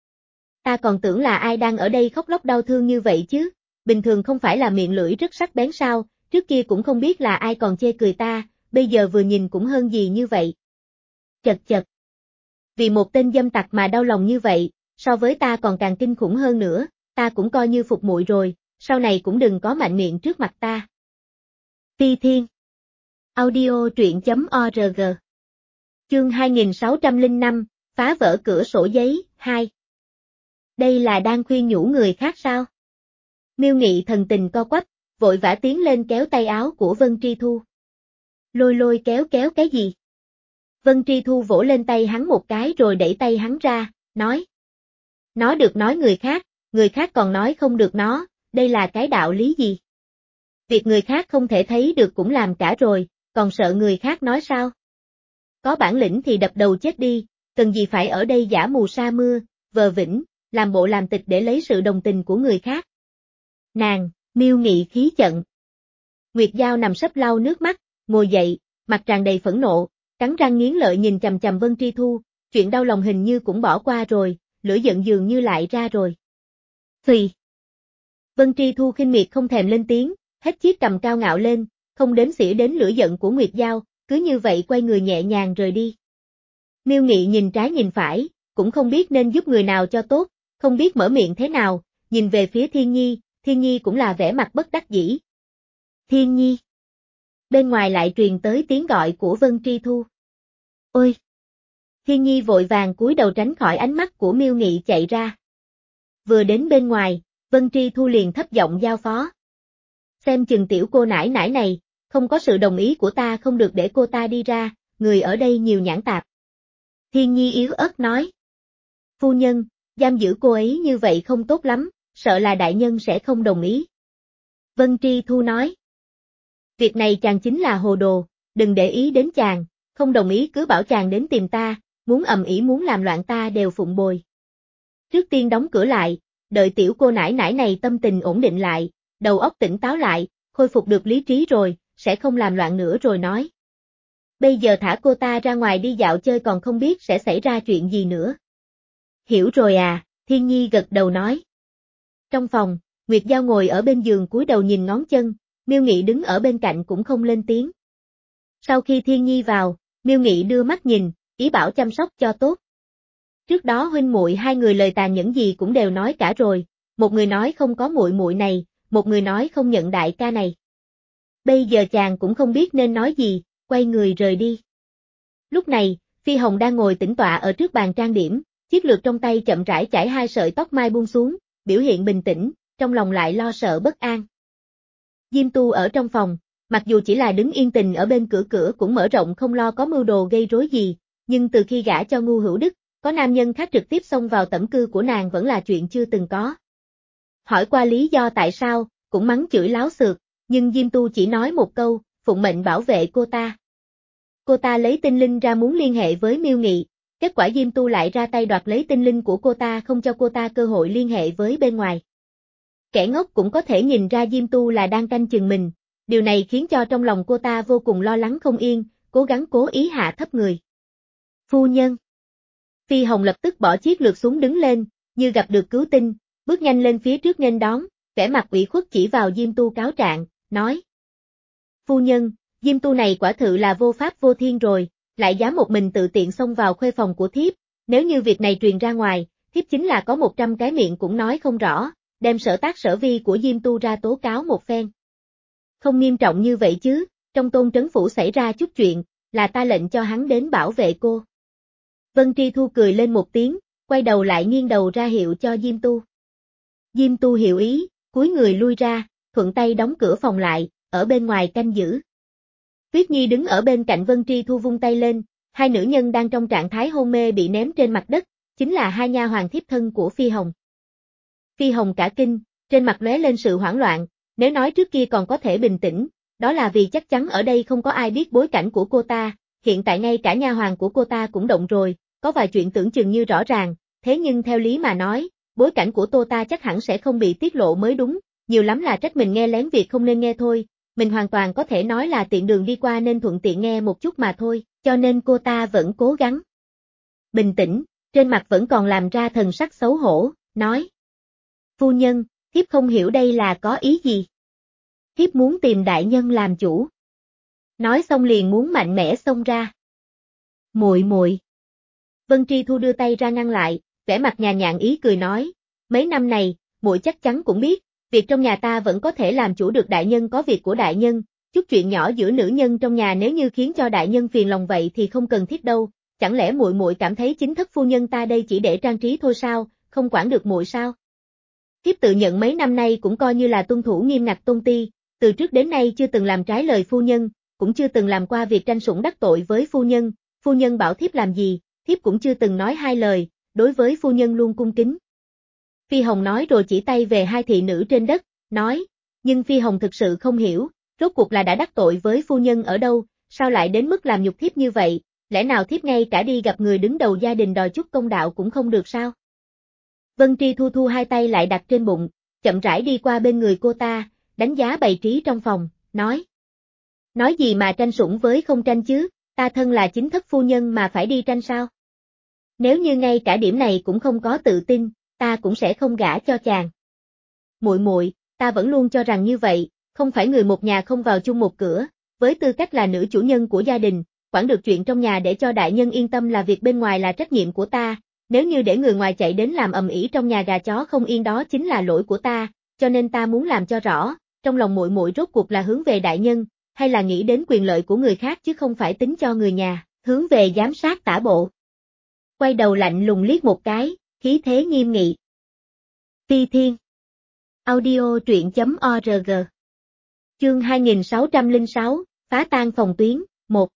A: Ta còn tưởng là ai đang ở đây khóc lóc đau thương như vậy chứ, bình thường không phải là miệng lưỡi rất sắc bén sao, trước kia cũng không biết là ai còn chê cười ta, bây giờ vừa nhìn cũng hơn gì như vậy. Chật chật. Vì một tên dâm tặc mà đau lòng như vậy, so với ta còn càng kinh khủng hơn nữa, ta cũng coi như phục muội rồi, sau này cũng đừng có mạnh miệng trước mặt ta. Phi Thiên. Audio truyện.org. Chương hai nghìn sáu trăm lẻ năm, phá vỡ cửa sổ giấy, hai. Đây là đang khuyên nhủ người khác sao? Miêu Nghị thần tình co quắp, vội vã tiến lên kéo tay áo của Vân Tri Thu. Lôi lôi kéo kéo cái gì? Vân Tri Thu vỗ lên tay hắn một cái rồi đẩy tay hắn ra, nói. Nó được nói người khác, người khác còn nói không được nó, đây là cái đạo lý gì? Việc người khác không thể thấy được cũng làm cả rồi, còn sợ người khác nói sao? Có bản lĩnh thì đập đầu chết đi, cần gì phải ở đây giả mù sa mưa, vờ vĩnh, làm bộ làm tịch để lấy sự đồng tình của người khác. Nàng, Miêu Nghị khí chận. Nguyệt Giao nằm sấp lau nước mắt, ngồi dậy, mặt tràn đầy phẫn nộ, cắn răng nghiến lợi nhìn chằm chằm Vân Tri Thu, chuyện đau lòng hình như cũng bỏ qua rồi, lửa giận dường như lại ra rồi. Phì. Vân Tri Thu khinh miệt không thèm lên tiếng, hết chiếc cầm cao ngạo lên, không đếm xỉa đến lửa giận của Nguyệt Giao, cứ như vậy quay người nhẹ nhàng rời đi. Miêu Nghị nhìn trái nhìn phải, cũng không biết nên giúp người nào cho tốt, không biết mở miệng thế nào, nhìn về phía Thiên Nhi, Thiên Nhi cũng là vẻ mặt bất đắc dĩ. Thiên Nhi. Bên ngoài lại truyền tới tiếng gọi của Vân Tri Thu. Ôi! Thiên Nhi vội vàng cúi đầu tránh khỏi ánh mắt của Miêu Nghị chạy ra. Vừa đến bên ngoài, Vân Tri Thu liền thấp giọng giao phó. Xem chừng tiểu cô nãi nãi này, không có sự đồng ý của ta không được để cô ta đi ra, người ở đây nhiều nhãn tạp. Thiên Nhi yếu ớt nói. Phu nhân, giam giữ cô ấy như vậy không tốt lắm, sợ là đại nhân sẽ không đồng ý. Vân Tri Thu nói. Việc này chàng chính là hồ đồ, đừng để ý đến chàng, không đồng ý cứ bảo chàng đến tìm ta, muốn ầm ĩ muốn làm loạn ta đều phụng bồi. Trước tiên đóng cửa lại, đợi tiểu cô nãi nãi này tâm tình ổn định lại, đầu óc tỉnh táo lại, khôi phục được lý trí rồi, sẽ không làm loạn nữa rồi nói. Bây giờ thả cô ta ra ngoài đi dạo chơi còn không biết sẽ xảy ra chuyện gì nữa. Hiểu rồi à, Thiên Nhi gật đầu nói. Trong phòng, Nguyệt Giao ngồi ở bên giường cúi đầu nhìn ngón chân, Miêu Nghị đứng ở bên cạnh cũng không lên tiếng. Sau khi Thiên Nhi vào, Miêu Nghị đưa mắt nhìn, ý bảo chăm sóc cho tốt. Trước đó huynh muội hai người lời tàn nhẫn gì cũng đều nói cả rồi, một người nói không có muội muội này, một người nói không nhận đại ca này. Bây giờ chàng cũng không biết nên nói gì, quay người rời đi. Lúc này, Phi Hồng đang ngồi tĩnh tọa ở trước bàn trang điểm, chiếc lược trong tay chậm rãi chải hai sợi tóc mai buông xuống, biểu hiện bình tĩnh, trong lòng lại lo sợ bất an. Diêm Tu ở trong phòng, mặc dù chỉ là đứng yên tình ở bên cửa cửa cũng mở rộng không lo có mưu đồ gây rối gì, nhưng từ khi gả cho Ngu Hữu Đức, có nam nhân khác trực tiếp xông vào tẩm cư của nàng vẫn là chuyện chưa từng có. Hỏi qua lý do tại sao, cũng mắng chửi láo xược, nhưng Diêm Tu chỉ nói một câu, phụng mệnh bảo vệ cô ta. Cô ta lấy tinh linh ra muốn liên hệ với Miêu Nghị, kết quả Diêm Tu lại ra tay đoạt lấy tinh linh của cô ta không cho cô ta cơ hội liên hệ với bên ngoài. Kẻ ngốc cũng có thể nhìn ra Diêm Tu là đang canh chừng mình, điều này khiến cho trong lòng cô ta vô cùng lo lắng không yên, cố gắng cố ý hạ thấp người. Phu nhân. Phi Hồng lập tức bỏ chiếc lược xuống đứng lên, như gặp được cứu tinh, bước nhanh lên phía trước nghênh đón, vẻ mặt ủy khuất chỉ vào Diêm Tu cáo trạng, nói. Phu nhân, Diêm Tu này quả thực là vô pháp vô thiên rồi, lại dám một mình tự tiện xông vào khuê phòng của thiếp, nếu như việc này truyền ra ngoài, thiếp chính là có một trăm cái miệng cũng nói không rõ, đem sở tác sở vi của Diêm Tu ra tố cáo một phen. Không nghiêm trọng như vậy chứ, trong Tôn Trấn Phủ xảy ra chút chuyện, là ta lệnh cho hắn đến bảo vệ cô. Vân Tri Thu cười lên một tiếng, quay đầu lại nghiêng đầu ra hiệu cho Diêm Tu. Diêm Tu hiểu ý, cúi người lui ra, thuận tay đóng cửa phòng lại, ở bên ngoài canh giữ. Tuyết Nhi đứng ở bên cạnh Vân Tri Thu vung tay lên, hai nữ nhân đang trong trạng thái hôn mê bị ném trên mặt đất, chính là hai nha hoàn thiếp thân của Phi Hồng. Phi Hồng cả kinh, trên mặt lóe lên sự hoảng loạn, nếu nói trước kia còn có thể bình tĩnh, đó là vì chắc chắn ở đây không có ai biết bối cảnh của cô ta, hiện tại ngay cả nha hoàn của cô ta cũng động rồi, có vài chuyện tưởng chừng như rõ ràng, thế nhưng theo lý mà nói, bối cảnh của cô ta chắc hẳn sẽ không bị tiết lộ mới đúng, nhiều lắm là trách mình nghe lén việc không nên nghe thôi, mình hoàn toàn có thể nói là tiện đường đi qua nên thuận tiện nghe một chút mà thôi, cho nên cô ta vẫn cố gắng. Bình tĩnh, trên mặt vẫn còn làm ra thần sắc xấu hổ, nói. Phu nhân, thiếp không hiểu đây là có ý gì. Thiếp muốn tìm đại nhân làm chủ. Nói xong liền muốn mạnh mẽ xông ra. Muội muội. Vân Tri Thu đưa tay ra ngăn lại, vẻ mặt nhàn nhạt ý cười nói, mấy năm này, muội chắc chắn cũng biết, việc trong nhà ta vẫn có thể làm chủ được đại nhân có việc của đại nhân, chút chuyện nhỏ giữa nữ nhân trong nhà nếu như khiến cho đại nhân phiền lòng vậy thì không cần thiết đâu, chẳng lẽ muội muội cảm thấy chính thất phu nhân ta đây chỉ để trang trí thôi sao, không quản được muội sao? Thiếp tự nhận mấy năm nay cũng coi như là tuân thủ nghiêm ngặt tôn ti, từ trước đến nay chưa từng làm trái lời phu nhân, cũng chưa từng làm qua việc tranh sủng đắc tội với phu nhân, phu nhân bảo thiếp làm gì, thiếp cũng chưa từng nói hai lời, đối với phu nhân luôn cung kính. Phi Hồng nói rồi chỉ tay về hai thị nữ trên đất, nói, nhưng Phi Hồng thực sự không hiểu, rốt cuộc là đã đắc tội với phu nhân ở đâu, sao lại đến mức làm nhục thiếp như vậy, lẽ nào thiếp ngay cả đi gặp người đứng đầu gia đình đòi chút công đạo cũng không được sao? Vân Tri Thu thu hai tay lại đặt trên bụng, chậm rãi đi qua bên người cô ta, đánh giá bày trí trong phòng, nói. Nói gì mà tranh sủng với không tranh chứ, ta thân là chính thất phu nhân mà phải đi tranh sao? Nếu như ngay cả điểm này cũng không có tự tin, ta cũng sẽ không gả cho chàng. Muội muội, ta vẫn luôn cho rằng như vậy, không phải người một nhà không vào chung một cửa, với tư cách là nữ chủ nhân của gia đình, quản được chuyện trong nhà để cho đại nhân yên tâm là việc bên ngoài là trách nhiệm của ta, nếu như để người ngoài chạy đến làm ầm ĩ trong nhà gà chó không yên đó chính là lỗi của ta, cho nên ta muốn làm cho rõ, trong lòng muội muội rốt cuộc là hướng về đại nhân, hay là nghĩ đến quyền lợi của người khác chứ không phải tính cho người nhà, hướng về giám sát tả bộ. Quay đầu lạnh lùng liếc một cái, khí thế nghiêm nghị. Phi Thiên. Audio truyện.org. Chương hai nghìn sáu trăm lẻ sáu, phá tan phòng tuyến, một.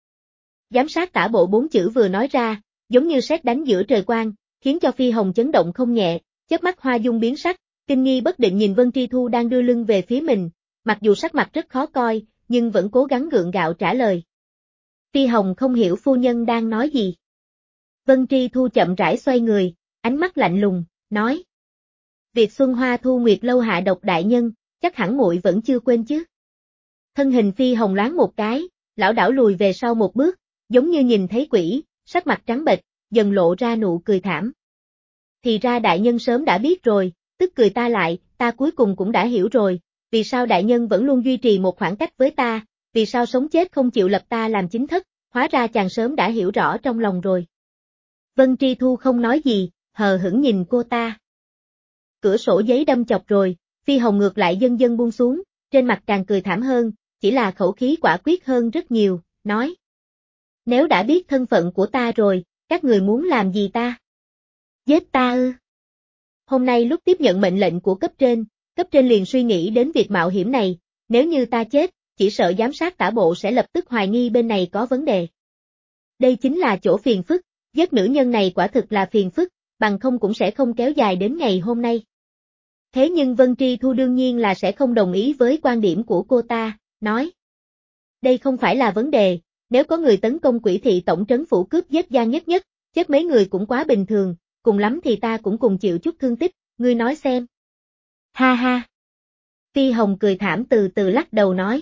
A: Giám sát tả bộ bốn chữ vừa nói ra, giống như sét đánh giữa trời quang, khiến cho Phi Hồng chấn động không nhẹ, chớp mắt hoa dung biến sắc, kinh nghi bất định nhìn Vân Tri Thu đang đưa lưng về phía mình, mặc dù sắc mặt rất khó coi, nhưng vẫn cố gắng gượng gạo trả lời. Phi Hồng không hiểu phu nhân đang nói gì. Vân Tri Thu chậm rãi xoay người, ánh mắt lạnh lùng, nói. Việc Xuân Hoa Thu Nguyệt lâu hạ độc đại nhân, chắc hẳn muội vẫn chưa quên chứ. Thân hình Phi Hồng loáng một cái, lảo đảo lùi về sau một bước, giống như nhìn thấy quỷ, sắc mặt trắng bệch, dần lộ ra nụ cười thảm. Thì ra đại nhân sớm đã biết rồi, tức cười ta lại, ta cuối cùng cũng đã hiểu rồi, vì sao đại nhân vẫn luôn duy trì một khoảng cách với ta, vì sao sống chết không chịu lập ta làm chính thất, hóa ra chàng sớm đã hiểu rõ trong lòng rồi. Vân Tri Thu không nói gì, hờ hững nhìn cô ta. Cửa sổ giấy đâm chọc rồi, Phi Hồng ngược lại dần dần buông xuống, trên mặt càng cười thảm hơn, chỉ là khẩu khí quả quyết hơn rất nhiều, nói. Nếu đã biết thân phận của ta rồi, các người muốn làm gì ta? Giết ta ư? Hôm nay lúc tiếp nhận mệnh lệnh của cấp trên, cấp trên liền suy nghĩ đến việc mạo hiểm này, nếu như ta chết, chỉ sợ giám sát tả bộ sẽ lập tức hoài nghi bên này có vấn đề. Đây chính là chỗ phiền phức, giết nữ nhân này quả thực là phiền phức, bằng không cũng sẽ không kéo dài đến ngày hôm nay. Thế nhưng Vân Tri Thu đương nhiên là sẽ không đồng ý với quan điểm của cô ta, nói. Đây không phải là vấn đề, nếu có người tấn công Quỷ thị tổng trấn phủ cướp giết Giang Nhất Nhất, chết mấy người cũng quá bình thường, cùng lắm thì ta cũng cùng chịu chút thương tích, ngươi nói xem. Ha ha. Phi Hồng cười thảm từ từ lắc đầu nói.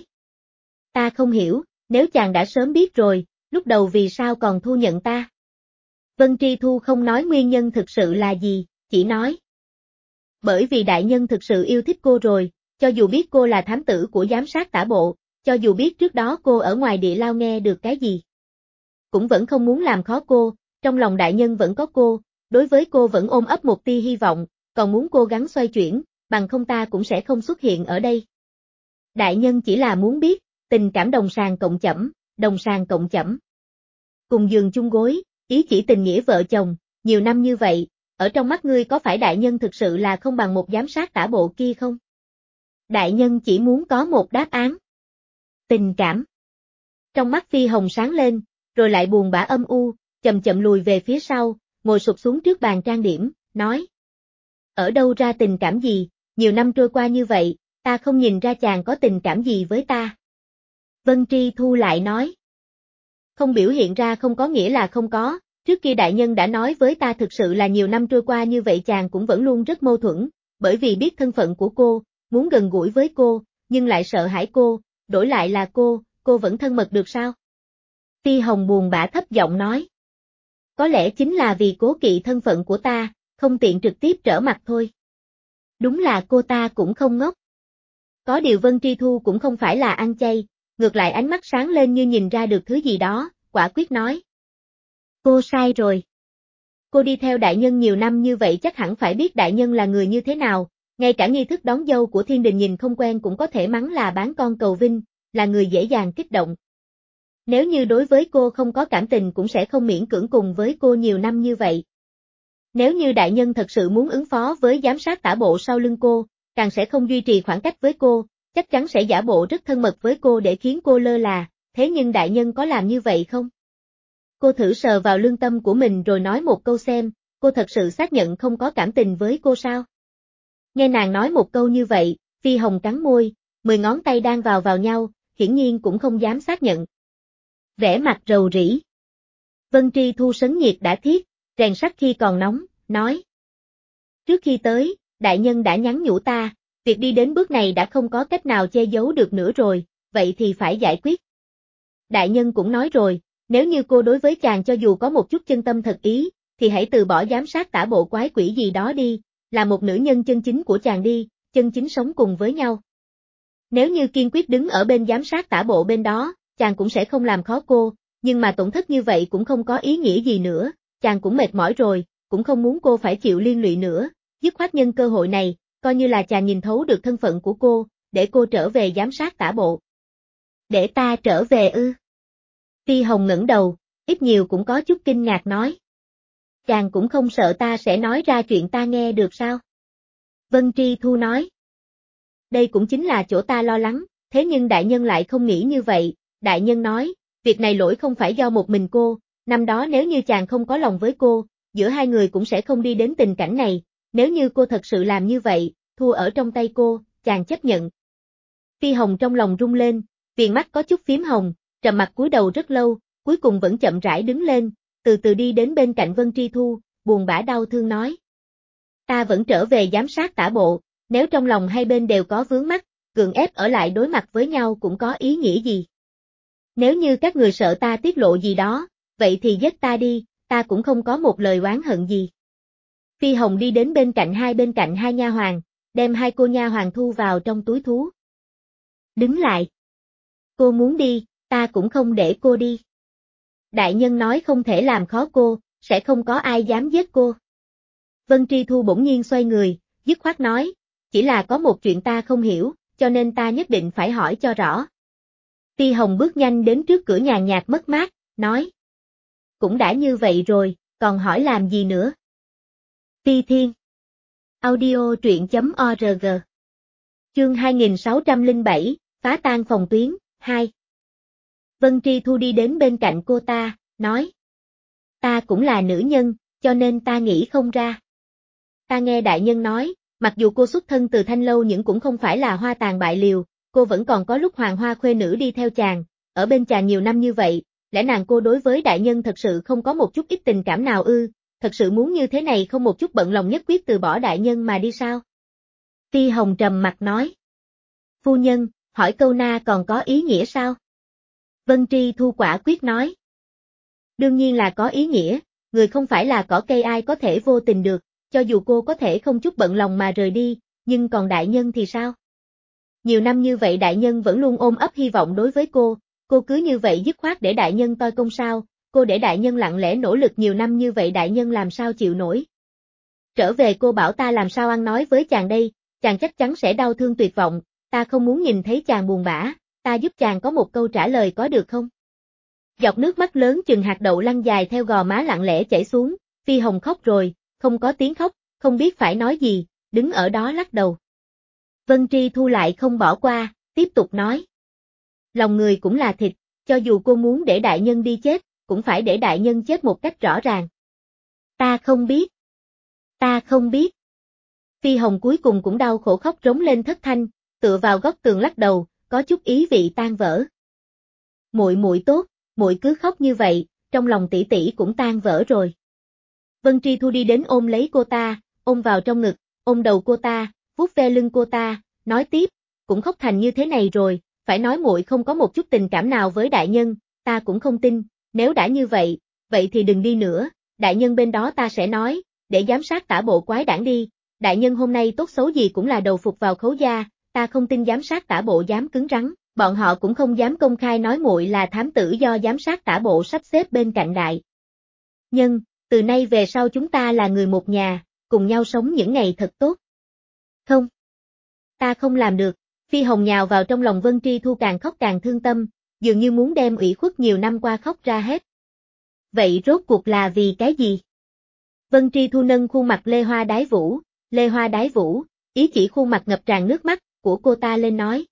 A: Ta không hiểu, nếu chàng đã sớm biết rồi, lúc đầu vì sao còn thu nhận ta? Vân Tri Thu không nói nguyên nhân thực sự là gì, chỉ nói. Bởi vì đại nhân thực sự yêu thích cô rồi, cho dù biết cô là thám tử của giám sát tả bộ, cho dù biết trước đó cô ở ngoài địa lao nghe được cái gì. Cũng vẫn không muốn làm khó cô, trong lòng đại nhân vẫn có cô, đối với cô vẫn ôm ấp một tia hy vọng, còn muốn cố gắng xoay chuyển, bằng không ta cũng sẽ không xuất hiện ở đây. Đại nhân chỉ là muốn biết, tình cảm đồng sàng cộng chẩm, đồng sàng cộng chẩm. Cùng giường chung gối, ý chỉ tình nghĩa vợ chồng, nhiều năm như vậy, ở trong mắt ngươi có phải đại nhân thực sự là không bằng một giám sát tả bộ kia không? Đại nhân chỉ muốn có một đáp án. Tình cảm. Trong mắt Phi Hồng sáng lên, rồi lại buồn bã âm u, chậm chậm lùi về phía sau, ngồi sụp xuống trước bàn trang điểm, nói. Ở đâu ra tình cảm gì, nhiều năm trôi qua như vậy, ta không nhìn ra chàng có tình cảm gì với ta. Vân Tri Thu lại nói. Không biểu hiện ra không có nghĩa là không có, trước kia đại nhân đã nói với ta thực sự là nhiều năm trôi qua như vậy chàng cũng vẫn luôn rất mâu thuẫn, bởi vì biết thân phận của cô, muốn gần gũi với cô, nhưng lại sợ hãi cô, đổi lại là cô, cô vẫn thân mật được sao? Phi Hồng buồn bã thấp giọng nói. Có lẽ chính là vì cố kỵ thân phận của ta, không tiện trực tiếp trở mặt thôi. Đúng là cô ta cũng không ngốc. Có điều Vân Tri Thu cũng không phải là ăn chay, ngược lại ánh mắt sáng lên như nhìn ra được thứ gì đó, quả quyết nói. Cô sai rồi. Cô đi theo đại nhân nhiều năm như vậy chắc hẳn phải biết đại nhân là người như thế nào, ngay cả nghi thức đón dâu của thiên đình nhìn không quen cũng có thể mắng là bán con cầu vinh, là người dễ dàng kích động. Nếu như đối với cô không có cảm tình cũng sẽ không miễn cưỡng cùng với cô nhiều năm như vậy. Nếu như đại nhân thật sự muốn ứng phó với giám sát tả bộ sau lưng cô, càng sẽ không duy trì khoảng cách với cô, chắc chắn sẽ giả bộ rất thân mật với cô để khiến cô lơ là, thế nhưng đại nhân có làm như vậy không? Cô thử sờ vào lương tâm của mình rồi nói một câu xem, cô thật sự xác nhận không có cảm tình với cô sao? Nghe nàng nói một câu như vậy, Phi Hồng cắn môi, mười ngón tay đang vào vào nhau, hiển nhiên cũng không dám xác nhận. Vẻ mặt rầu rĩ. Vân Tri Thu sấn nhiệt đã thiết, rèn sắt khi còn nóng, nói. Trước khi tới, đại nhân đã nhắn nhủ ta, việc đi đến bước này đã không có cách nào che giấu được nữa rồi, vậy thì phải giải quyết. Đại nhân cũng nói rồi, nếu như cô đối với chàng cho dù có một chút chân tâm thật ý, thì hãy từ bỏ giám sát tả bộ quái quỷ gì đó đi, là một nữ nhân chân chính của chàng đi, chân chính sống cùng với nhau. Nếu như kiên quyết đứng ở bên giám sát tả bộ bên đó, chàng cũng sẽ không làm khó cô, nhưng mà tổn thất như vậy cũng không có ý nghĩa gì nữa, chàng cũng mệt mỏi rồi, cũng không muốn cô phải chịu liên lụy nữa, dứt khoát nhân cơ hội này, coi như là chàng nhìn thấu được thân phận của cô, để cô trở về giám sát tả bộ. Để ta trở về ư? Phi Hồng ngẩng đầu, ít nhiều cũng có chút kinh ngạc nói. Chàng cũng không sợ ta sẽ nói ra chuyện ta nghe được sao? Vân Tri Thu nói. Đây cũng chính là chỗ ta lo lắng, thế nhưng đại nhân lại không nghĩ như vậy, đại nhân nói, việc này lỗi không phải do một mình cô, năm đó nếu như chàng không có lòng với cô, giữa hai người cũng sẽ không đi đến tình cảnh này, nếu như cô thật sự làm như vậy, thua ở trong tay cô, chàng chấp nhận. Phi Hồng trong lòng rung lên, viền mắt có chút phím hồng, trầm mặt cúi đầu rất lâu, cuối cùng vẫn chậm rãi đứng lên, từ từ đi đến bên cạnh Vân Tri Thu, buồn bã đau thương nói. Ta vẫn trở về giám sát tả bộ, nếu trong lòng hai bên đều có vướng mắc, cưỡng ép ở lại đối mặt với nhau cũng có ý nghĩa gì. Nếu như các người sợ ta tiết lộ gì đó, vậy thì giết ta đi, ta cũng không có một lời oán hận gì. Phi Hồng đi đến bên cạnh hai bên cạnh hai nha hoàn, đem hai cô nha hoàn thu vào trong túi thú. Đứng lại. Cô muốn đi, ta cũng không để cô đi. Đại nhân nói không thể làm khó cô, sẽ không có ai dám giết cô. Vân Tri Thu bỗng nhiên xoay người, dứt khoát nói, chỉ là có một chuyện ta không hiểu, cho nên ta nhất định phải hỏi cho rõ. Phi Hồng bước nhanh đến trước cửa nhàn nhạt mất mát, nói. Cũng đã như vậy rồi, còn hỏi làm gì nữa? Phi Thiên. Audio truyện chấm org. Chương hai nghìn sáu trăm lẻ bảy, phá tan phòng tuyến, hai. Vân Tri Thu đi đến bên cạnh cô ta, nói. Ta cũng là nữ nhân, cho nên ta nghĩ không ra. Ta nghe đại nhân nói, mặc dù cô xuất thân từ Thanh Lâu nhưng cũng không phải là hoa tàn bại liều, cô vẫn còn có lúc hoàng hoa khuê nữ đi theo chàng, ở bên chàng nhiều năm như vậy, lẽ nàng cô đối với đại nhân thật sự không có một chút ít tình cảm nào ư, thật sự muốn như thế này không một chút bận lòng nhất quyết từ bỏ đại nhân mà đi sao? Phi Hồng trầm mặt nói. Phu nhân, hỏi câu na còn có ý nghĩa sao? Vân Tri Thu quả quyết nói. Đương nhiên là có ý nghĩa, người không phải là cỏ cây ai có thể vô tình được, cho dù cô có thể không chút bận lòng mà rời đi, nhưng còn đại nhân thì sao? Nhiều năm như vậy đại nhân vẫn luôn ôm ấp hy vọng đối với cô, cô cứ như vậy dứt khoát để đại nhân toi công sao, cô để đại nhân lặng lẽ nỗ lực nhiều năm như vậy đại nhân làm sao chịu nổi. Trở về cô bảo ta làm sao ăn nói với chàng đây, chàng chắc chắn sẽ đau thương tuyệt vọng, ta không muốn nhìn thấy chàng buồn bã, ta giúp chàng có một câu trả lời có được không? Giọt nước mắt lớn chừng hạt đậu lăn dài theo gò má lặng lẽ chảy xuống, Phi Hồng khóc rồi, không có tiếng khóc, không biết phải nói gì, đứng ở đó lắc đầu. Vân Tri Thu lại không bỏ qua, tiếp tục nói. Lòng người cũng là thịt, cho dù cô muốn để đại nhân đi chết, cũng phải để đại nhân chết một cách rõ ràng. Ta không biết. Ta không biết. Phi Hồng cuối cùng cũng đau khổ khóc rống lên thất thanh, tựa vào góc tường lắc đầu, có chút ý vị tan vỡ. Muội muội tốt, muội cứ khóc như vậy, trong lòng tỷ tỷ cũng tan vỡ rồi. Vân Tri Thu đi đến ôm lấy cô ta, ôm vào trong ngực, ôm đầu cô ta, vuốt ve lưng cô ta, nói tiếp, cũng khóc thành như thế này rồi, phải nói muội không có một chút tình cảm nào với đại nhân, ta cũng không tin, nếu đã như vậy, vậy thì đừng đi nữa, đại nhân bên đó ta sẽ nói, để giám sát tả bộ quái đảng đi, đại nhân hôm nay tốt xấu gì cũng là đầu phục vào khấu gia, ta không tin giám sát tả bộ dám cứng rắn, Bọn họ cũng không dám công khai nói muội là thám tử do giám sát tả bộ sắp xếp bên cạnh đại nhân, từ nay về sau chúng ta là người một nhà, cùng nhau sống những ngày thật tốt. Không, ta không làm được. Phi Hồng nhào vào trong lòng Vân Tri Thu càng khóc càng thương tâm, dường như muốn đem ủy khuất nhiều năm qua khóc ra hết. Vậy rốt cuộc là vì cái gì? Vân Tri Thu nâng khuôn mặt Lê Hoa Đái Vũ, Lê Hoa Đái Vũ, ý chỉ khuôn mặt ngập tràn nước mắt của cô ta lên nói.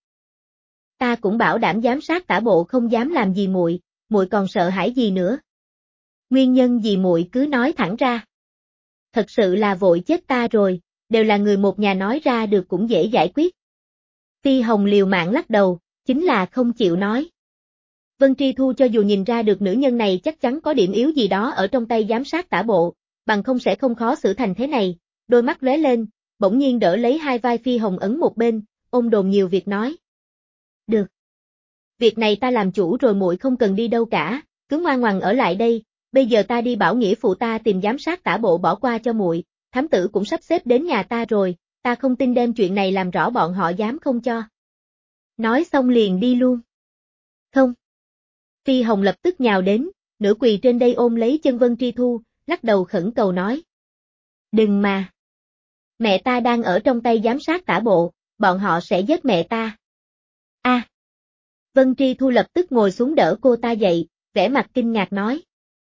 A: Ta cũng bảo đảm giám sát tả bộ không dám làm gì muội, muội còn sợ hãi gì nữa? Nguyên nhân gì muội cứ nói thẳng ra. Thật sự là vội chết ta rồi, đều là người một nhà nói ra được cũng dễ giải quyết. Phi Hồng liều mạng lắc đầu, chính là không chịu nói. Vân Tri Thu cho dù nhìn ra được nữ nhân này chắc chắn có điểm yếu gì đó ở trong tay giám sát tả bộ, bằng không sẽ không khó xử thành thế này, đôi mắt lóe lên, bỗng nhiên đỡ lấy hai vai Phi Hồng ấn một bên, ôm đồn nhiều việc nói. Được. Việc này ta làm chủ rồi muội không cần đi đâu cả, cứ ngoan ngoãn ở lại đây, bây giờ ta đi bảo nghĩa phụ ta tìm giám sát tả bộ bỏ qua cho muội, thám tử cũng sắp xếp đến nhà ta rồi, ta không tin đem chuyện này làm rõ bọn họ dám không cho. Nói xong liền đi luôn. Không. Phi Hồng lập tức nhào đến, nửa quỳ trên đây ôm lấy chân Vân Tri Thu, lắc đầu khẩn cầu nói. Đừng mà. Mẹ ta đang ở trong tay giám sát tả bộ, bọn họ sẽ giết mẹ ta. A. À. Vân Tri Thu lập tức ngồi xuống đỡ cô ta dậy, vẻ mặt kinh ngạc nói.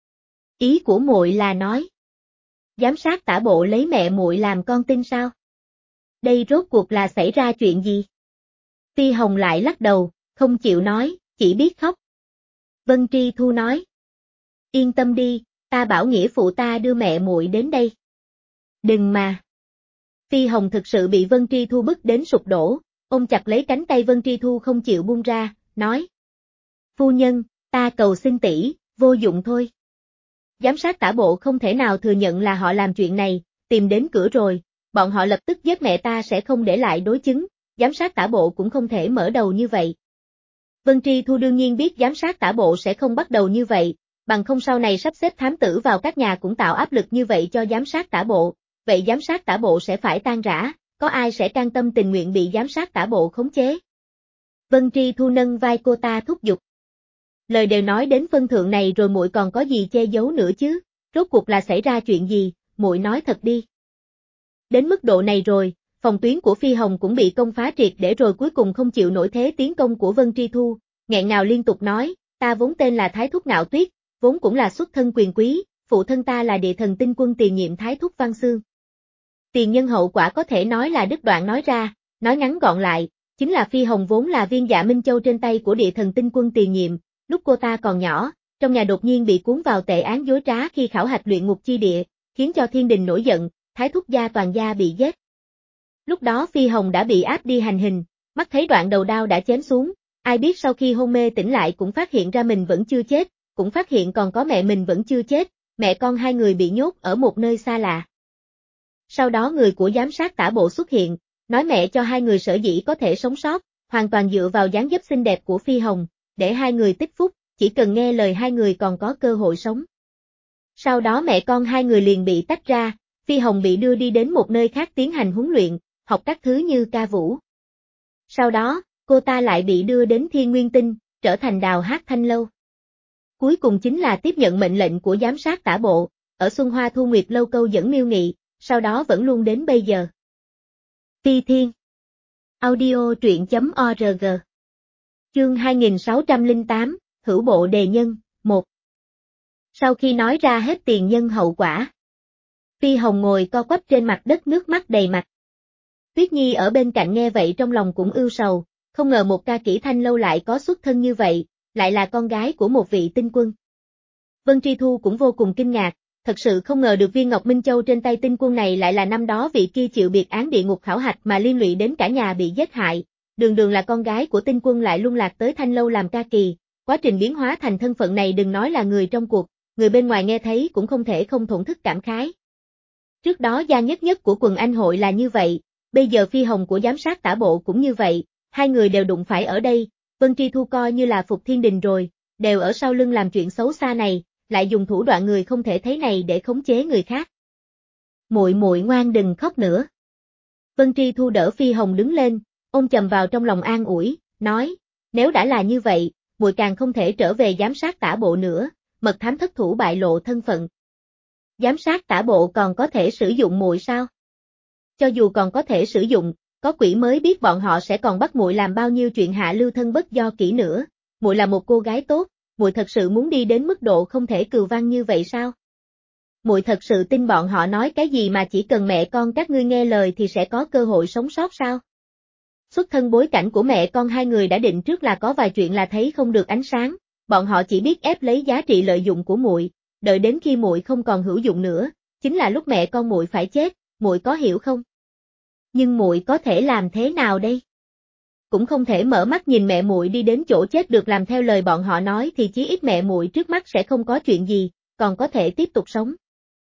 A: Ý của muội là nói. Giám sát tả bộ lấy mẹ muội làm con tin sao? Đây rốt cuộc là xảy ra chuyện gì? Phi Hồng lại lắc đầu, không chịu nói, chỉ biết khóc. Vân Tri Thu nói. Yên tâm đi, ta bảo nghĩa phụ ta đưa mẹ muội đến đây. Đừng mà. Phi Hồng thực sự bị Vân Tri Thu bức đến sụp đổ, ôm chặt lấy cánh tay Vân Tri Thu không chịu buông ra, nói. Phu nhân, ta cầu xin tỷ, vô dụng thôi. Giám sát tả bộ không thể nào thừa nhận là họ làm chuyện này, tìm đến cửa rồi, bọn họ lập tức giết mẹ ta sẽ không để lại đối chứng, giám sát tả bộ cũng không thể mở đầu như vậy. Vân Tri Thu đương nhiên biết giám sát tả bộ sẽ không bắt đầu như vậy, bằng không sau này sắp xếp thám tử vào các nhà cũng tạo áp lực như vậy cho giám sát tả bộ, vậy giám sát tả bộ sẽ phải tan rã, có ai sẽ can tâm tình nguyện bị giám sát tả bộ khống chế. Vân Tri Thu nâng vai cô ta thúc giục. Lời đều nói đến phân thượng này rồi muội còn có gì che giấu nữa chứ, rốt cuộc là xảy ra chuyện gì, muội nói thật đi. Đến mức độ này rồi, phòng tuyến của Phi Hồng cũng bị công phá triệt để rồi cuối cùng không chịu nổi thế tiến công của Vân Tri Thu, nghẹn ngào liên tục nói, ta vốn tên là Thái Thúc Ngạo Tuyết, vốn cũng là xuất thân quyền quý, phụ thân ta là địa thần tinh quân tiền nhiệm Thái Thúc Văn Xương. Tiền nhân hậu quả có thể nói là đứt đoạn nói ra, nói ngắn gọn lại, chính là Phi Hồng vốn là viên dạ Minh Châu trên tay của địa thần tinh quân tiền nhiệm, lúc cô ta còn nhỏ, trong nhà đột nhiên bị cuốn vào tệ án dối trá khi khảo hạch luyện ngục chi địa, khiến cho thiên đình nổi giận, Thái Thúc gia toàn gia bị giết. Lúc đó Phi Hồng đã bị áp đi hành hình, mắt thấy đoạn đầu đao đã chém xuống, ai biết sau khi hôn mê tỉnh lại cũng phát hiện ra mình vẫn chưa chết, cũng phát hiện còn có mẹ mình vẫn chưa chết, mẹ con hai người bị nhốt ở một nơi xa lạ. Sau đó người của giám sát tả bộ xuất hiện, nói mẹ cho hai người sở dĩ có thể sống sót, hoàn toàn dựa vào dáng dấp xinh đẹp của Phi Hồng, để hai người tích phúc, chỉ cần nghe lời hai người còn có cơ hội sống. Sau đó mẹ con hai người liền bị tách ra, Phi Hồng bị đưa đi đến một nơi khác tiến hành huấn luyện, học các thứ như ca vũ. Sau đó, cô ta lại bị đưa đến Thiên Nguyên Tinh, trở thành Đào Hát Thanh Lâu. Cuối cùng chính là tiếp nhận mệnh lệnh của giám sát tả bộ, ở Xuân Hoa Thu Nguyệt Lâu câu dẫn Miêu Nghị, sau đó vẫn luôn đến bây giờ. Phi Thiên Audio truyện chấm org Chương hai nghìn sáu trăm lẻ tám, Hữu bộ đề nhân, một. Sau khi nói ra hết tiền nhân hậu quả, Phi Hồng ngồi co quắp trên mặt đất nước mắt đầy mặt. Tuyết Nhi ở bên cạnh nghe vậy trong lòng cũng ưu sầu, không ngờ một ca kỹ thanh lâu lại có xuất thân như vậy, lại là con gái của một vị tinh quân. Vân Tri Thu cũng vô cùng kinh ngạc, thật sự không ngờ được viên ngọc Minh Châu trên tay tinh quân này lại là năm đó vị kia chịu biệt án địa ngục khảo hạch mà liên lụy đến cả nhà bị giết hại, đường đường là con gái của tinh quân lại lung lạc tới thanh lâu làm ca kỳ, quá trình biến hóa thành thân phận này đừng nói là người trong cuộc, người bên ngoài nghe thấy cũng không thể không thổn thức cảm khái. Trước đó gia nhất nhất của quần anh hội là như vậy, bây giờ Phi Hồng của giám sát tả bộ cũng như vậy, hai người đều đụng phải ở đây, Vân Tri Thu coi như là phục thiên đình rồi, đều ở sau lưng làm chuyện xấu xa này, lại dùng thủ đoạn người không thể thấy này để khống chế người khác. Muội muội ngoan đừng khóc nữa. Vân Tri Thu đỡ Phi Hồng đứng lên, ôm chầm vào trong lòng an ủi, nói, Nếu đã là như vậy, muội càng không thể trở về giám sát tả bộ nữa, mật thám thất thủ bại lộ thân phận. Giám sát tả bộ còn có thể sử dụng muội sao? Cho dù còn có thể sử dụng, có quỷ mới biết bọn họ sẽ còn bắt muội làm bao nhiêu chuyện hạ lưu thân bất do kỹ nữa. Muội là một cô gái tốt, muội thật sự muốn đi đến mức độ không thể cừu văn như vậy sao? Muội thật sự tin bọn họ nói cái gì mà chỉ cần mẹ con các ngươi nghe lời thì sẽ có cơ hội sống sót sao? Xuất thân bối cảnh của mẹ con hai người đã định trước là có vài chuyện là thấy không được ánh sáng, bọn họ chỉ biết ép lấy giá trị lợi dụng của muội, đợi đến khi muội không còn hữu dụng nữa, chính là lúc mẹ con muội phải chết, muội có hiểu không? Nhưng muội có thể làm thế nào đây? Cũng không thể mở mắt nhìn mẹ muội đi đến chỗ chết được, làm theo lời bọn họ nói thì chí ít mẹ muội trước mắt sẽ không có chuyện gì, còn có thể tiếp tục sống.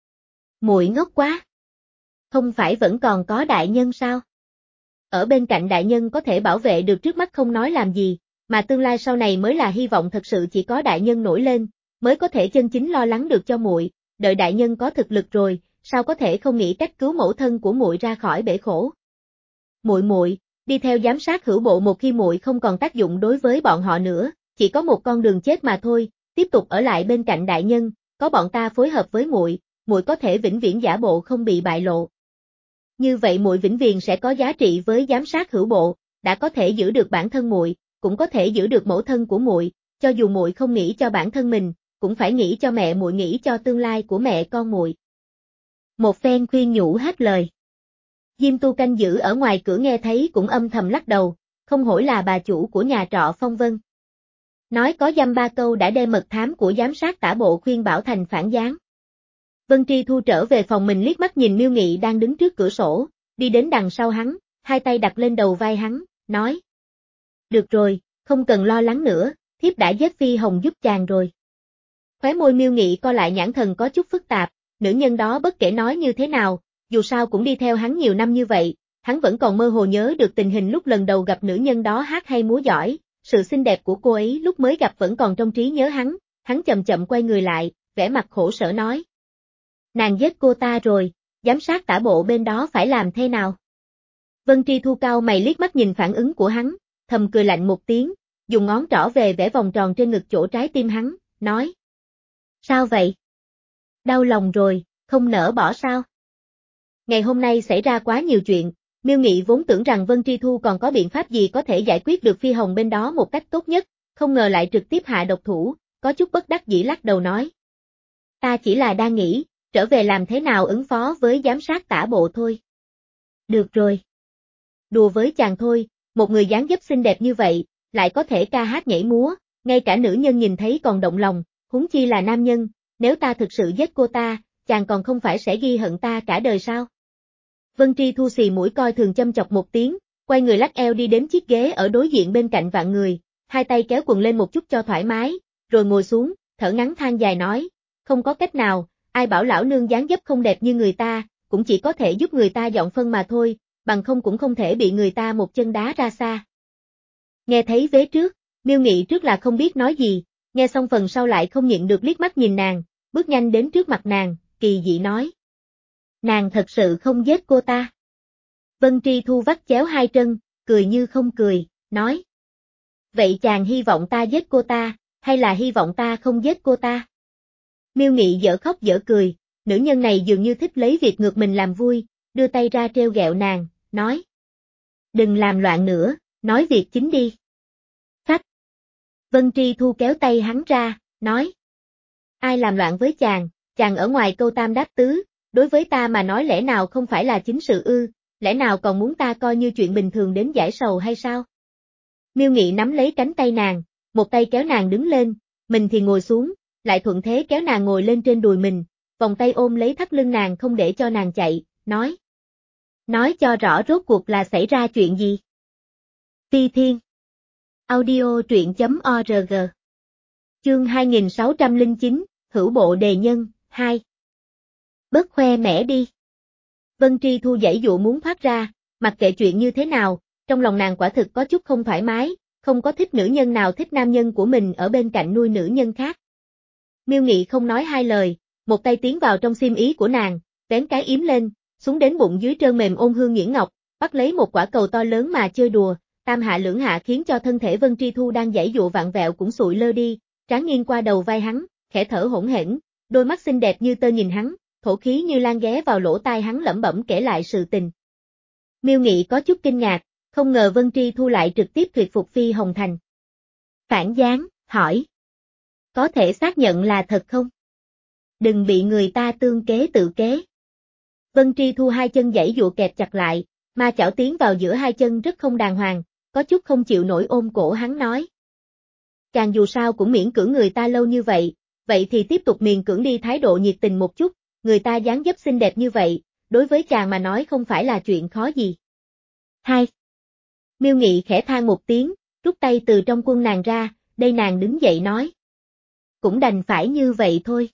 A: Muội ngốc quá. Không phải vẫn còn có đại nhân sao? Ở bên cạnh đại nhân có thể bảo vệ được trước mắt không nói làm gì, mà tương lai sau này mới là hy vọng thật sự, chỉ có đại nhân nổi lên, mới có thể chân chính lo lắng được cho muội, đợi đại nhân có thực lực rồi, sao có thể không nghĩ cách cứu mẫu thân của muội ra khỏi bể khổ. Muội muội, đi theo giám sát hữu bộ một khi muội không còn tác dụng đối với bọn họ nữa, chỉ có một con đường chết mà thôi, tiếp tục ở lại bên cạnh đại nhân, có bọn ta phối hợp với muội, muội có thể vĩnh viễn giả bộ không bị bại lộ. Như vậy muội vĩnh viễn sẽ có giá trị với giám sát hữu bộ, đã có thể giữ được bản thân muội, cũng có thể giữ được mẫu thân của muội, cho dù muội không nghĩ cho bản thân mình, cũng phải nghĩ cho mẹ muội, nghĩ cho tương lai của mẹ con muội. Một phen khuyên nhủ hết lời. Diêm Tu canh giữ ở ngoài cửa nghe thấy cũng âm thầm lắc đầu, không hổ là bà chủ của nhà trọ Phong Vân. Nói có dăm ba câu đã đem mật thám của giám sát tả bộ khuyên bảo thành phản gián. Vân Tri Thu trở về phòng mình liếc mắt nhìn Miêu Nghị đang đứng trước cửa sổ, đi đến đằng sau hắn, hai tay đặt lên đầu vai hắn, nói. Được rồi, không cần lo lắng nữa, thiếp đã giết Phi Hồng giúp chàng rồi. Khóe môi Miêu Nghị co lại, nhãn thần có chút phức tạp, nữ nhân đó bất kể nói như thế nào, dù sao cũng đi theo hắn nhiều năm như vậy, hắn vẫn còn mơ hồ nhớ được tình hình lúc lần đầu gặp nữ nhân đó hát hay múa giỏi, sự xinh đẹp của cô ấy lúc mới gặp vẫn còn trong trí nhớ hắn, hắn chậm chậm quay người lại, vẻ mặt khổ sở nói. Nàng giết cô ta rồi, giám sát tả bộ bên đó phải làm thế nào? Vân Tri Thu cao mày liếc mắt nhìn phản ứng của hắn, thầm cười lạnh một tiếng, dùng ngón trỏ về vẽ vòng tròn trên ngực chỗ trái tim hắn, nói. Sao vậy? Đau lòng rồi, không nỡ bỏ sao? Ngày hôm nay xảy ra quá nhiều chuyện, Miêu Nghị vốn tưởng rằng Vân Tri Thu còn có biện pháp gì có thể giải quyết được Phi Hồng bên đó một cách tốt nhất, không ngờ lại trực tiếp hạ độc thủ, có chút bất đắc dĩ lắc đầu nói. Ta chỉ là đang nghĩ, trở về làm thế nào ứng phó với giám sát tả bộ thôi. Được rồi. Đùa với chàng thôi, một người dáng dấp xinh đẹp như vậy, lại có thể ca hát nhảy múa, ngay cả nữ nhân nhìn thấy còn động lòng, huống chi là nam nhân, nếu ta thực sự giết cô ta, chàng còn không phải sẽ ghi hận ta cả đời sao? Vân Tri Thu xì mũi coi thường châm chọc một tiếng, quay người lắc eo đi đến chiếc ghế ở đối diện bên cạnh Vạn Người, hai tay kéo quần lên một chút cho thoải mái, rồi ngồi xuống, thở ngắn than dài nói, không có cách nào, ai bảo lão nương dáng dấp không đẹp như người ta, cũng chỉ có thể giúp người ta dọn phân mà thôi, bằng không cũng không thể bị người ta một chân đá ra xa. Nghe thấy vế trước, Miêu Nghị trước là không biết nói gì, nghe xong phần sau lại không nhịn được liếc mắt nhìn nàng, bước nhanh đến trước mặt nàng, kỳ dị nói. Nàng thật sự không giết cô ta. Vân Tri Thu vắt chéo hai chân, cười như không cười, nói. Vậy chàng hy vọng ta giết cô ta, hay là hy vọng ta không giết cô ta? Miêu Nghị dở khóc dở cười, nữ nhân này dường như thích lấy việc ngược mình làm vui, đưa tay ra treo gẹo nàng, nói. Đừng làm loạn nữa, nói việc chính đi. Phách. Vân Tri Thu kéo tay hắn ra, nói. Ai làm loạn với chàng, chàng ở ngoài câu tam đáp tứ, đối với ta mà nói lẽ nào không phải là chính sự ư, lẽ nào còn muốn ta coi như chuyện bình thường đến giải sầu hay sao? Miêu Nghị nắm lấy cánh tay nàng, một tay kéo nàng đứng lên, mình thì ngồi xuống, lại thuận thế kéo nàng ngồi lên trên đùi mình, vòng tay ôm lấy thắt lưng nàng không để cho nàng chạy, nói. Nói cho rõ rốt cuộc là xảy ra chuyện gì? Phi Thiên. Audio truyện chấm org. Chương hai nghìn sáu trăm lẻ chín, Hữu bộ đề nhân, hai. Bớt khoe mẽ đi. Vân Tri Thu giãy dụa muốn thoát ra, mặc kệ chuyện như thế nào, trong lòng nàng quả thực có chút không thoải mái, không có thích nữ nhân nào thích nam nhân của mình ở bên cạnh nuôi nữ nhân khác. Miêu Nghị không nói hai lời, một tay tiến vào trong xiêm ý của nàng, vén cái yếm lên, xuống đến bụng dưới trơn mềm ôn hương nhuyễn ngọc, bắt lấy một quả cầu to lớn mà chơi đùa, tam hạ lưỡng hạ khiến cho thân thể Vân Tri Thu đang giãy dụa vặn vẹo cũng sụi lơ đi, trán nghiêng qua đầu vai hắn, khẽ thở hổn hển, đôi mắt xinh đẹp như tơ nhìn hắn, thổ khí như lan ghé vào lỗ tai hắn lẩm bẩm kể lại sự tình. Miêu Nghị có chút kinh ngạc, không ngờ Vân Tri Thu lại trực tiếp tuyệt phục Phi Hồng Thành. Phản gián, hỏi. Có thể xác nhận là thật không? Đừng bị người ta tương kế tự kế. Vân Tri Thu hai chân giãy dụa kẹp chặt lại, ma chảo tiến vào giữa hai chân rất không đàng hoàng, có chút không chịu nổi ôm cổ hắn nói. Chàng dù sao cũng miễn cưỡng người ta lâu như vậy, vậy thì tiếp tục miễn cưỡng đi, thái độ nhiệt tình một chút, người ta dáng dấp xinh đẹp như vậy, đối với chàng mà nói không phải là chuyện khó gì. Hai. Miêu Nghị khẽ than một tiếng, rút tay từ trong quân nàng ra, đây nàng đứng dậy nói. Cũng đành phải như vậy thôi.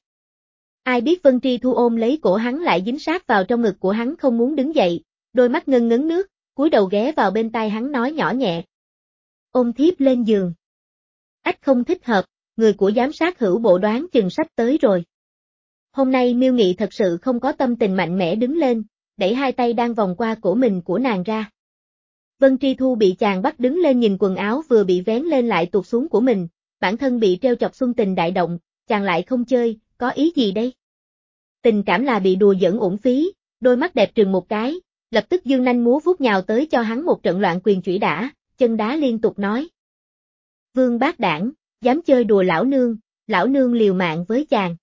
A: Ai biết Vân Tri Thu ôm lấy cổ hắn lại dính sát vào trong ngực của hắn không muốn đứng dậy, đôi mắt ngân ngấn nước, cúi đầu ghé vào bên tai hắn nói nhỏ nhẹ. Ôm thiếp lên giường. Ách không thích hợp, người của giám sát hữu bộ đoán chừng sắp tới rồi. Hôm nay Miêu Nghị thật sự không có tâm tình mạnh mẽ đứng lên, đẩy hai tay đang vòng qua cổ mình của nàng ra. Vân Tri Thu bị chàng bắt đứng lên nhìn quần áo vừa bị vén lên lại tuột xuống của mình, bản thân bị treo chọc xuân tình đại động, chàng lại không chơi, có ý gì đây? Tình cảm là bị đùa giỡn uổng phí, đôi mắt đẹp trừng một cái, lập tức dương nanh múa vuốt nhào tới cho hắn một trận loạn quyền chủy đả, chân đá liên tục nói. Vương bác đảng, dám chơi đùa lão nương, lão nương liều mạng với chàng.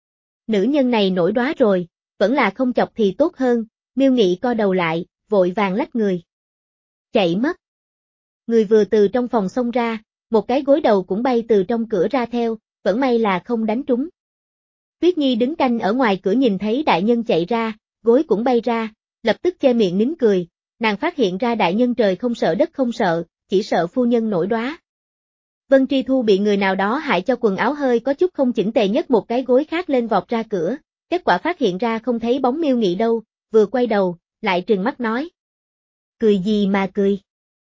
A: Nữ nhân này nổi đóa rồi, vẫn là không chọc thì tốt hơn, Miêu Nghị co đầu lại, vội vàng lách người. Chạy mất. Người vừa từ trong phòng xông ra, một cái gối đầu cũng bay từ trong cửa ra theo, vẫn may là không đánh trúng. Tuyết Nhi đứng canh ở ngoài cửa nhìn thấy đại nhân chạy ra, gối cũng bay ra, lập tức che miệng nín cười, nàng phát hiện ra đại nhân trời không sợ đất không sợ, chỉ sợ phu nhân nổi đóa. Vân Tri Thu bị người nào đó hại cho quần áo hơi có chút không chỉnh tề nhất một cái gối khác lên vọt ra cửa, kết quả phát hiện ra không thấy bóng Miêu Nghị đâu, vừa quay đầu, lại trừng mắt nói. Cười gì mà cười?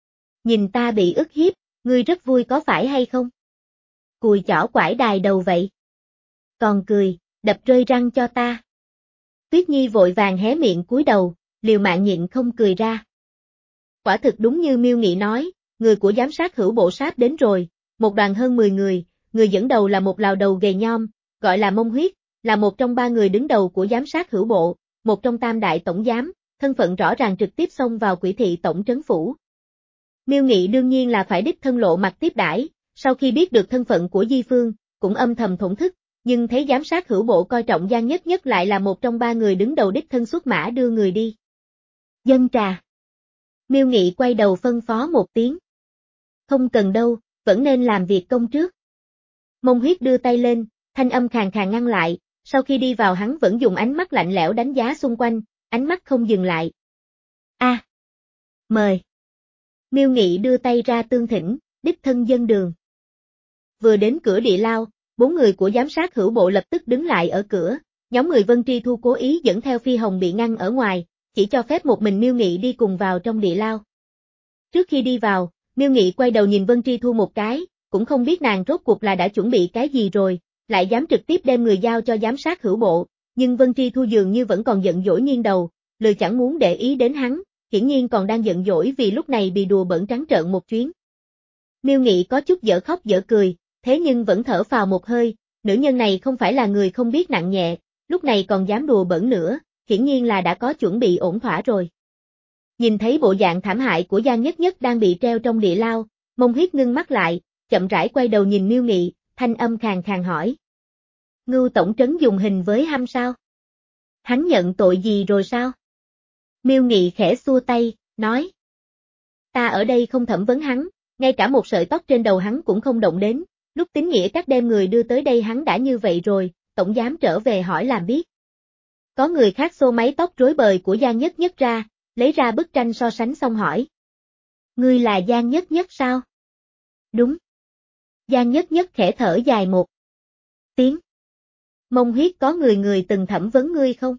A: Nhìn ta bị ức hiếp, ngươi rất vui có phải hay không? Cùi chỏ quải đài đầu vậy. Còn cười, đập rơi răng cho ta. Tuyết Nhi vội vàng hé miệng cúi đầu, liều mạng nhịn không cười ra. Quả thực đúng như Miêu Nghị nói, người của giám sát hữu bộ sáp đến rồi, một đoàn hơn mười người, người dẫn đầu là một lào đầu gầy nhom, gọi là Mông Huyết, là một trong ba người đứng đầu của giám sát hữu bộ, một trong tam đại tổng giám, thân phận rõ ràng trực tiếp xông vào Quỷ thị tổng trấn phủ. Miêu Nghị đương nhiên là phải đích thân lộ mặt tiếp đãi, sau khi biết được thân phận của Di Phương, cũng âm thầm thổn thức, nhưng thấy giám sát hữu bộ coi trọng Giang Nhất Nhất lại là một trong ba người đứng đầu đích thân xuất mã đưa người đi. Dân trà. Miêu Nghị quay đầu phân phó một tiếng. Không cần đâu, vẫn nên làm việc công trước. Mông Huyết đưa tay lên, thanh âm khàn khàn ngăn lại, sau khi đi vào hắn vẫn dùng ánh mắt lạnh lẽo đánh giá xung quanh, ánh mắt không dừng lại. A, à, mời. Miêu Nghị đưa tay ra tương thỉnh, đích thân dân đường. Vừa đến cửa địa lao, bốn người của giám sát hữu bộ lập tức đứng lại ở cửa, nhóm người Vân Tri Thu cố ý dẫn theo Phi Hồng bị ngăn ở ngoài, chỉ cho phép một mình Miêu Nghị đi cùng vào trong địa lao. Trước khi đi vào, Miêu Nghị quay đầu nhìn Vân Tri Thu một cái, cũng không biết nàng rốt cuộc là đã chuẩn bị cái gì rồi, lại dám trực tiếp đem người giao cho giám sát hữu bộ, nhưng Vân Tri Thu dường như vẫn còn giận dỗi nghiêng đầu, lười chẳng muốn để ý đến hắn, hiển nhiên còn đang giận dỗi vì lúc này bị đùa bỡn trắng trợn một chuyến. Miêu Nghị có chút dở khóc dở cười, thế nhưng vẫn thở phào một hơi, nữ nhân này không phải là người không biết nặng nhẹ, lúc này còn dám đùa bỡn nữa, hiển nhiên là đã có chuẩn bị ổn thỏa rồi. Nhìn thấy bộ dạng thảm hại của Giang Nhất Nhất đang bị treo trong địa lao, Mông Huyết ngưng mắt lại, chậm rãi quay đầu nhìn Miêu Nghị, thanh âm khàn khàn hỏi. Ngưu tổng trấn dùng hình với hăm sao? Hắn nhận tội gì rồi sao? Miêu Nghị khẽ xua tay, nói. Ta ở đây không thẩm vấn hắn, ngay cả một sợi tóc trên đầu hắn cũng không động đến, lúc tín nghĩa các đem người đưa tới đây hắn đã như vậy rồi, tổng giám trở về hỏi làm biết. Có người khác xô máy tóc rối bời của Giang Nhất Nhất ra, lấy ra bức tranh so sánh xong hỏi. Ngươi là Giang Nhất Nhất sao? Đúng. Giang Nhất Nhất khẽ thở dài một tiếng. Mông Huyết có người người từng thẩm vấn ngươi không?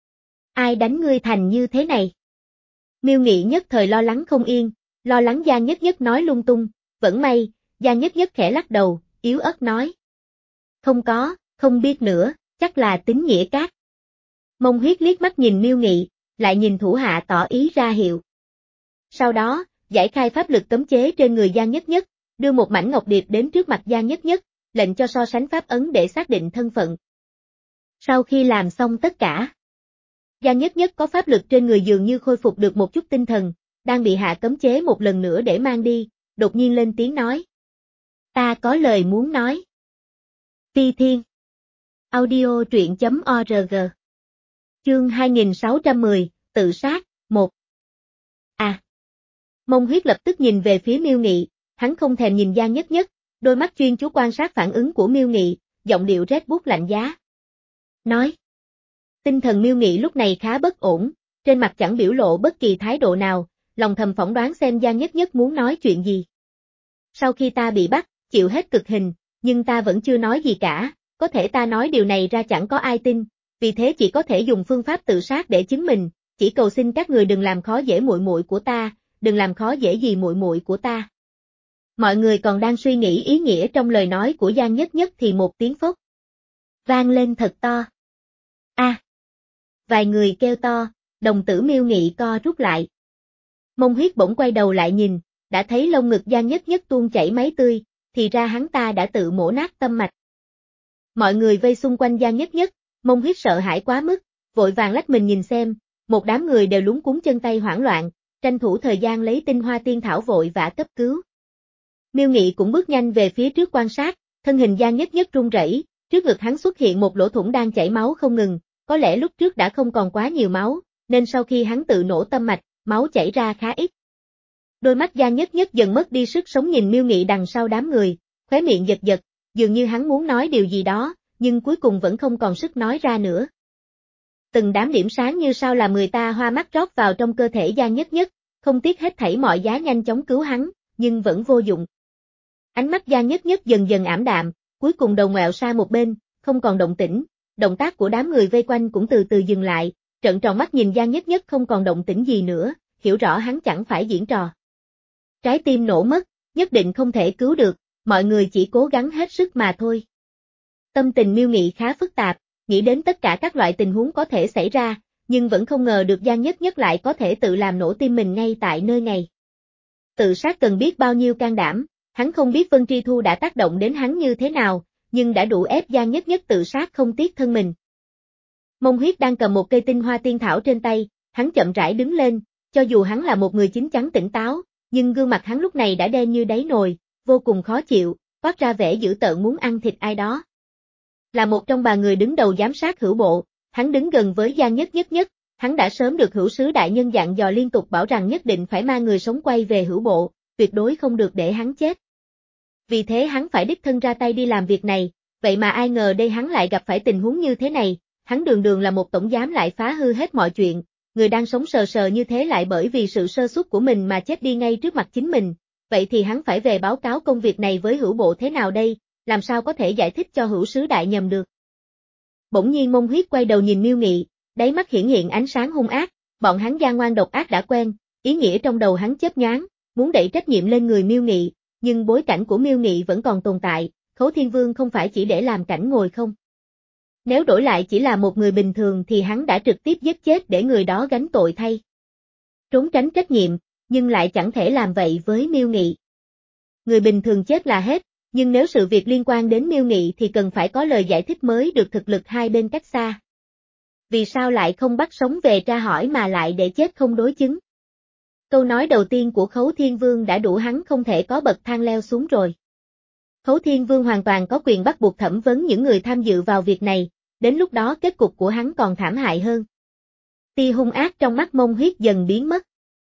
A: Ai đánh ngươi thành như thế này? Miêu Nghị nhất thời lo lắng không yên, lo lắng Giang Nhất Nhất nói lung tung, vẫn may, Giang Nhất Nhất khẽ lắc đầu, yếu ớt nói. Không có, không biết nữa, chắc là tín nghĩa cát. Mông Huyết liếc mắt nhìn Miêu Nghị, lại nhìn thủ hạ tỏ ý ra hiệu. Sau đó, giải khai pháp lực cấm chế trên người Giang Nhất Nhất, đưa một mảnh ngọc điệp đến trước mặt Giang Nhất Nhất, lệnh cho so sánh pháp ấn để xác định thân phận. Sau khi làm xong tất cả, Giang Nhất Nhất có pháp lực trên người dường như khôi phục được một chút tinh thần, đang bị hạ cấm chế một lần nữa để mang đi, đột nhiên lên tiếng nói. Ta có lời muốn nói. Phi Thiên. Audio truyện chấm org. Chương hai nghìn sáu trăm mười, tự sát, một. À. Mông Huyết lập tức nhìn về phía Miêu Nghị, hắn không thèm nhìn Giang Nhất Nhất, đôi mắt chuyên chú quan sát phản ứng của Miêu Nghị, giọng điệu rét buốt lạnh giá. Nói. Tinh thần Miêu Nghị lúc này khá bất ổn, trên mặt chẳng biểu lộ bất kỳ thái độ nào, lòng thầm phỏng đoán xem Giang Nhất Nhất muốn nói chuyện gì. Sau khi ta bị bắt, chịu hết cực hình, nhưng ta vẫn chưa nói gì cả, có thể ta nói điều này ra chẳng có ai tin, vì thế chỉ có thể dùng phương pháp tự sát để chứng minh, chỉ cầu xin các người đừng làm khó dễ muội muội của ta, đừng làm khó dễ gì muội muội của ta. Mọi người còn đang suy nghĩ ý nghĩa trong lời nói của Giang Nhất Nhất thì một tiếng phốc vang lên thật to. A. À. Vài người kêu to, đồng tử Miêu Nghị co rút lại. Mông Huyết bỗng quay đầu lại nhìn, đã thấy lông ngực Giang Nhất Nhất tuôn chảy máu tươi, thì ra hắn ta đã tự mổ nát tâm mạch. Mọi người vây xung quanh Giang Nhất Nhất, Mông Huyết sợ hãi quá mức, vội vàng lách mình nhìn xem, một đám người đều lúng cuống chân tay hoảng loạn, tranh thủ thời gian lấy tinh hoa tiên thảo vội vã cấp cứu. Miêu Nghị cũng bước nhanh về phía trước quan sát, thân hình Giang Nhất Nhất run rẩy, trước ngực hắn xuất hiện một lỗ thủng đang chảy máu không ngừng, có lẽ lúc trước đã không còn quá nhiều máu, nên sau khi hắn tự nổ tâm mạch, máu chảy ra khá ít. Đôi mắt Giang Nhất Nhất dần mất đi sức sống nhìn Miêu Nghị đằng sau đám người, khóe miệng giật giật, dường như hắn muốn nói điều gì đó, nhưng cuối cùng vẫn không còn sức nói ra nữa. Từng đám điểm sáng như sao làm người ta hoa mắt rót vào trong cơ thể Giang Nhất Nhất, không tiếc hết thảy mọi giá nhanh chóng cứu hắn, nhưng vẫn vô dụng. Ánh mắt Giang Nhất Nhất dần dần ảm đạm, cuối cùng đầu ngoẹo sang một bên, không còn động tĩnh, động tác của đám người vây quanh cũng từ từ dừng lại, trợn tròn mắt nhìn Giang Nhất Nhất không còn động tĩnh gì nữa, hiểu rõ hắn chẳng phải diễn trò. Trái tim nổ mất, nhất định không thể cứu được, mọi người chỉ cố gắng hết sức mà thôi. Tâm tình Miêu Nghị khá phức tạp, nghĩ đến tất cả các loại tình huống có thể xảy ra, nhưng vẫn không ngờ được Giang Nhất Nhất lại có thể tự làm nổ tim mình ngay tại nơi này. Tự sát cần biết bao nhiêu can đảm, hắn không biết Vân Tri Thu đã tác động đến hắn như thế nào, nhưng đã đủ ép Giang Nhất Nhất tự sát không tiếc thân mình. Mông Huyết đang cầm một cây tinh hoa tiên thảo trên tay, hắn chậm rãi đứng lên, cho dù hắn là một người chín chắn tỉnh táo, nhưng gương mặt hắn lúc này đã đen như đáy nồi, vô cùng khó chịu, toát ra vẻ dữ tợn muốn ăn thịt ai đó. Là một trong ba người đứng đầu giám sát hữu bộ, hắn đứng gần với Giang Nhất Nhất nhất, hắn đã sớm được hữu sứ đại nhân dặn dò liên tục bảo rằng nhất định phải mang người sống quay về hữu bộ, tuyệt đối không được để hắn chết. Vì thế hắn phải đích thân ra tay đi làm việc này, vậy mà ai ngờ đây hắn lại gặp phải tình huống như thế này, hắn đường đường là một tổng giám lại phá hư hết mọi chuyện, người đang sống sờ sờ như thế lại bởi vì sự sơ suất của mình mà chết đi ngay trước mặt chính mình, vậy thì hắn phải về báo cáo công việc này với hữu bộ thế nào đây, làm sao có thể giải thích cho hữu sứ đại nhầm được. Bỗng nhiên Mông Huyết quay đầu nhìn Miêu Nghị, đáy mắt hiển hiện ánh sáng hung ác, bọn hắn gian ngoan độc ác đã quen, ý nghĩa trong đầu hắn chớp nhoáng, muốn đẩy trách nhiệm lên người Miêu Nghị, nhưng bối cảnh của Miêu Nghị vẫn còn tồn tại, Khấu Thiên Vương không phải chỉ để làm cảnh ngồi không. Nếu đổi lại chỉ là một người bình thường thì hắn đã trực tiếp giết chết để người đó gánh tội thay. Trốn tránh trách nhiệm, nhưng lại chẳng thể làm vậy với Miêu Nghị. Người bình thường chết là hết, nhưng nếu sự việc liên quan đến Miêu Nghị thì cần phải có lời giải thích mới được, thực lực hai bên cách xa. Vì sao lại không bắt sống về tra hỏi mà lại để chết không đối chứng? Câu nói đầu tiên của Khấu Thiên Vương đã đủ hắn không thể có bậc thang leo xuống rồi. Khấu Thiên Vương hoàn toàn có quyền bắt buộc thẩm vấn những người tham dự vào việc này, đến lúc đó kết cục của hắn còn thảm hại hơn. Tia hung ác trong mắt Mông Huyết dần biến mất.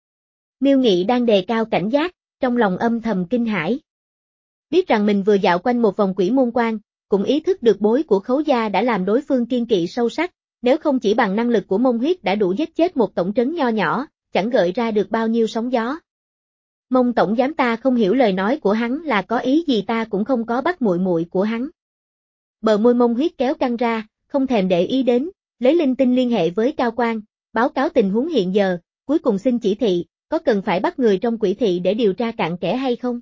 A: Miêu Nghị đang đề cao cảnh giác, trong lòng âm thầm kinh hãi. Biết rằng mình vừa dạo quanh một vòng quỷ môn quan, cũng ý thức được bối của Khấu gia đã làm đối phương kiên kỵ sâu sắc, nếu không chỉ bằng năng lực của Mông Huyết đã đủ giết chết một tổng trấn nho nhỏ, chẳng gợi ra được bao nhiêu sóng gió. Mông tổng giám, ta không hiểu lời nói của hắn là có ý gì, ta cũng không có bắt muội muội của hắn. Bờ môi Mông Huyết kéo căng ra, không thèm để ý đến, lấy linh tinh liên hệ với cao quan, báo cáo tình huống hiện giờ, cuối cùng xin chỉ thị, có cần phải bắt người trong quỷ thị để điều tra cặn kẽ hay không?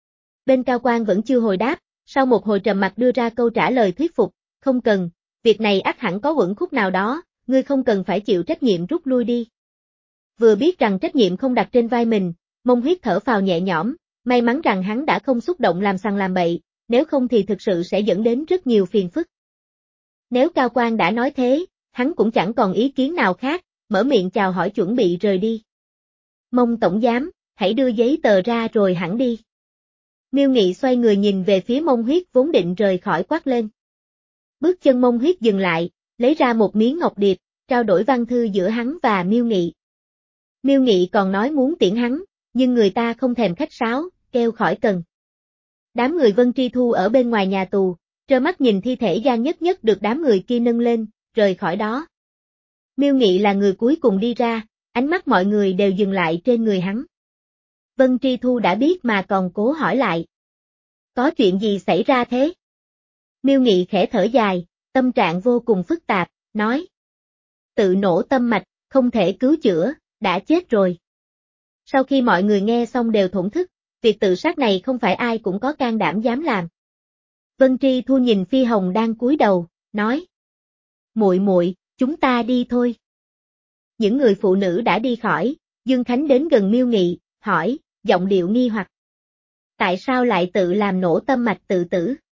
A: Bên cao quan vẫn chưa hồi đáp, sau một hồi trầm mặc đưa ra câu trả lời thuyết phục, không cần, việc này ắt hẳn có uẩn khúc nào đó, ngươi không cần phải chịu trách nhiệm, rút lui đi. Vừa biết rằng trách nhiệm không đặt trên vai mình, Mông Huyết thở phào nhẹ nhõm, may mắn rằng hắn đã không xúc động làm sằng làm bậy, nếu không thì thực sự sẽ dẫn đến rất nhiều phiền phức. Nếu Cao Quan đã nói thế, hắn cũng chẳng còn ý kiến nào khác, mở miệng chào hỏi chuẩn bị rời đi. Mông tổng giám, hãy đưa giấy tờ ra rồi hẳn đi. Miêu Nghị xoay người nhìn về phía Mông Huyết vốn định rời khỏi quát lên. Bước chân Mông Huyết dừng lại, lấy ra một miếng ngọc điệp, trao đổi văn thư giữa hắn và Miêu Nghị. Miêu Nghị còn nói muốn tiễn hắn, nhưng người ta không thèm khách sáo, kêu khỏi cần. Đám người Vân Tri Thu ở bên ngoài nhà tù, trơ mắt nhìn thi thể Giang Nhất Nhất được đám người kia nâng lên, rời khỏi đó. Miêu Nghị là người cuối cùng đi ra, ánh mắt mọi người đều dừng lại trên người hắn. Vân Tri Thu đã biết mà còn cố hỏi lại. Có chuyện gì xảy ra thế? Miêu Nghị khẽ thở dài, tâm trạng vô cùng phức tạp, nói. Tự nổ tâm mạch, không thể cứu chữa, đã chết rồi. Sau khi mọi người nghe xong đều thổn thức, việc tự sát này không phải ai cũng có can đảm dám làm. Vân Tri Thu nhìn Phi Hồng đang cúi đầu, nói. Muội muội, chúng ta đi thôi. Những người phụ nữ đã đi khỏi, Dương Khánh đến gần Miêu Nghị, hỏi, giọng điệu nghi hoặc. Tại sao lại tự làm nổ tâm mạch tự tử?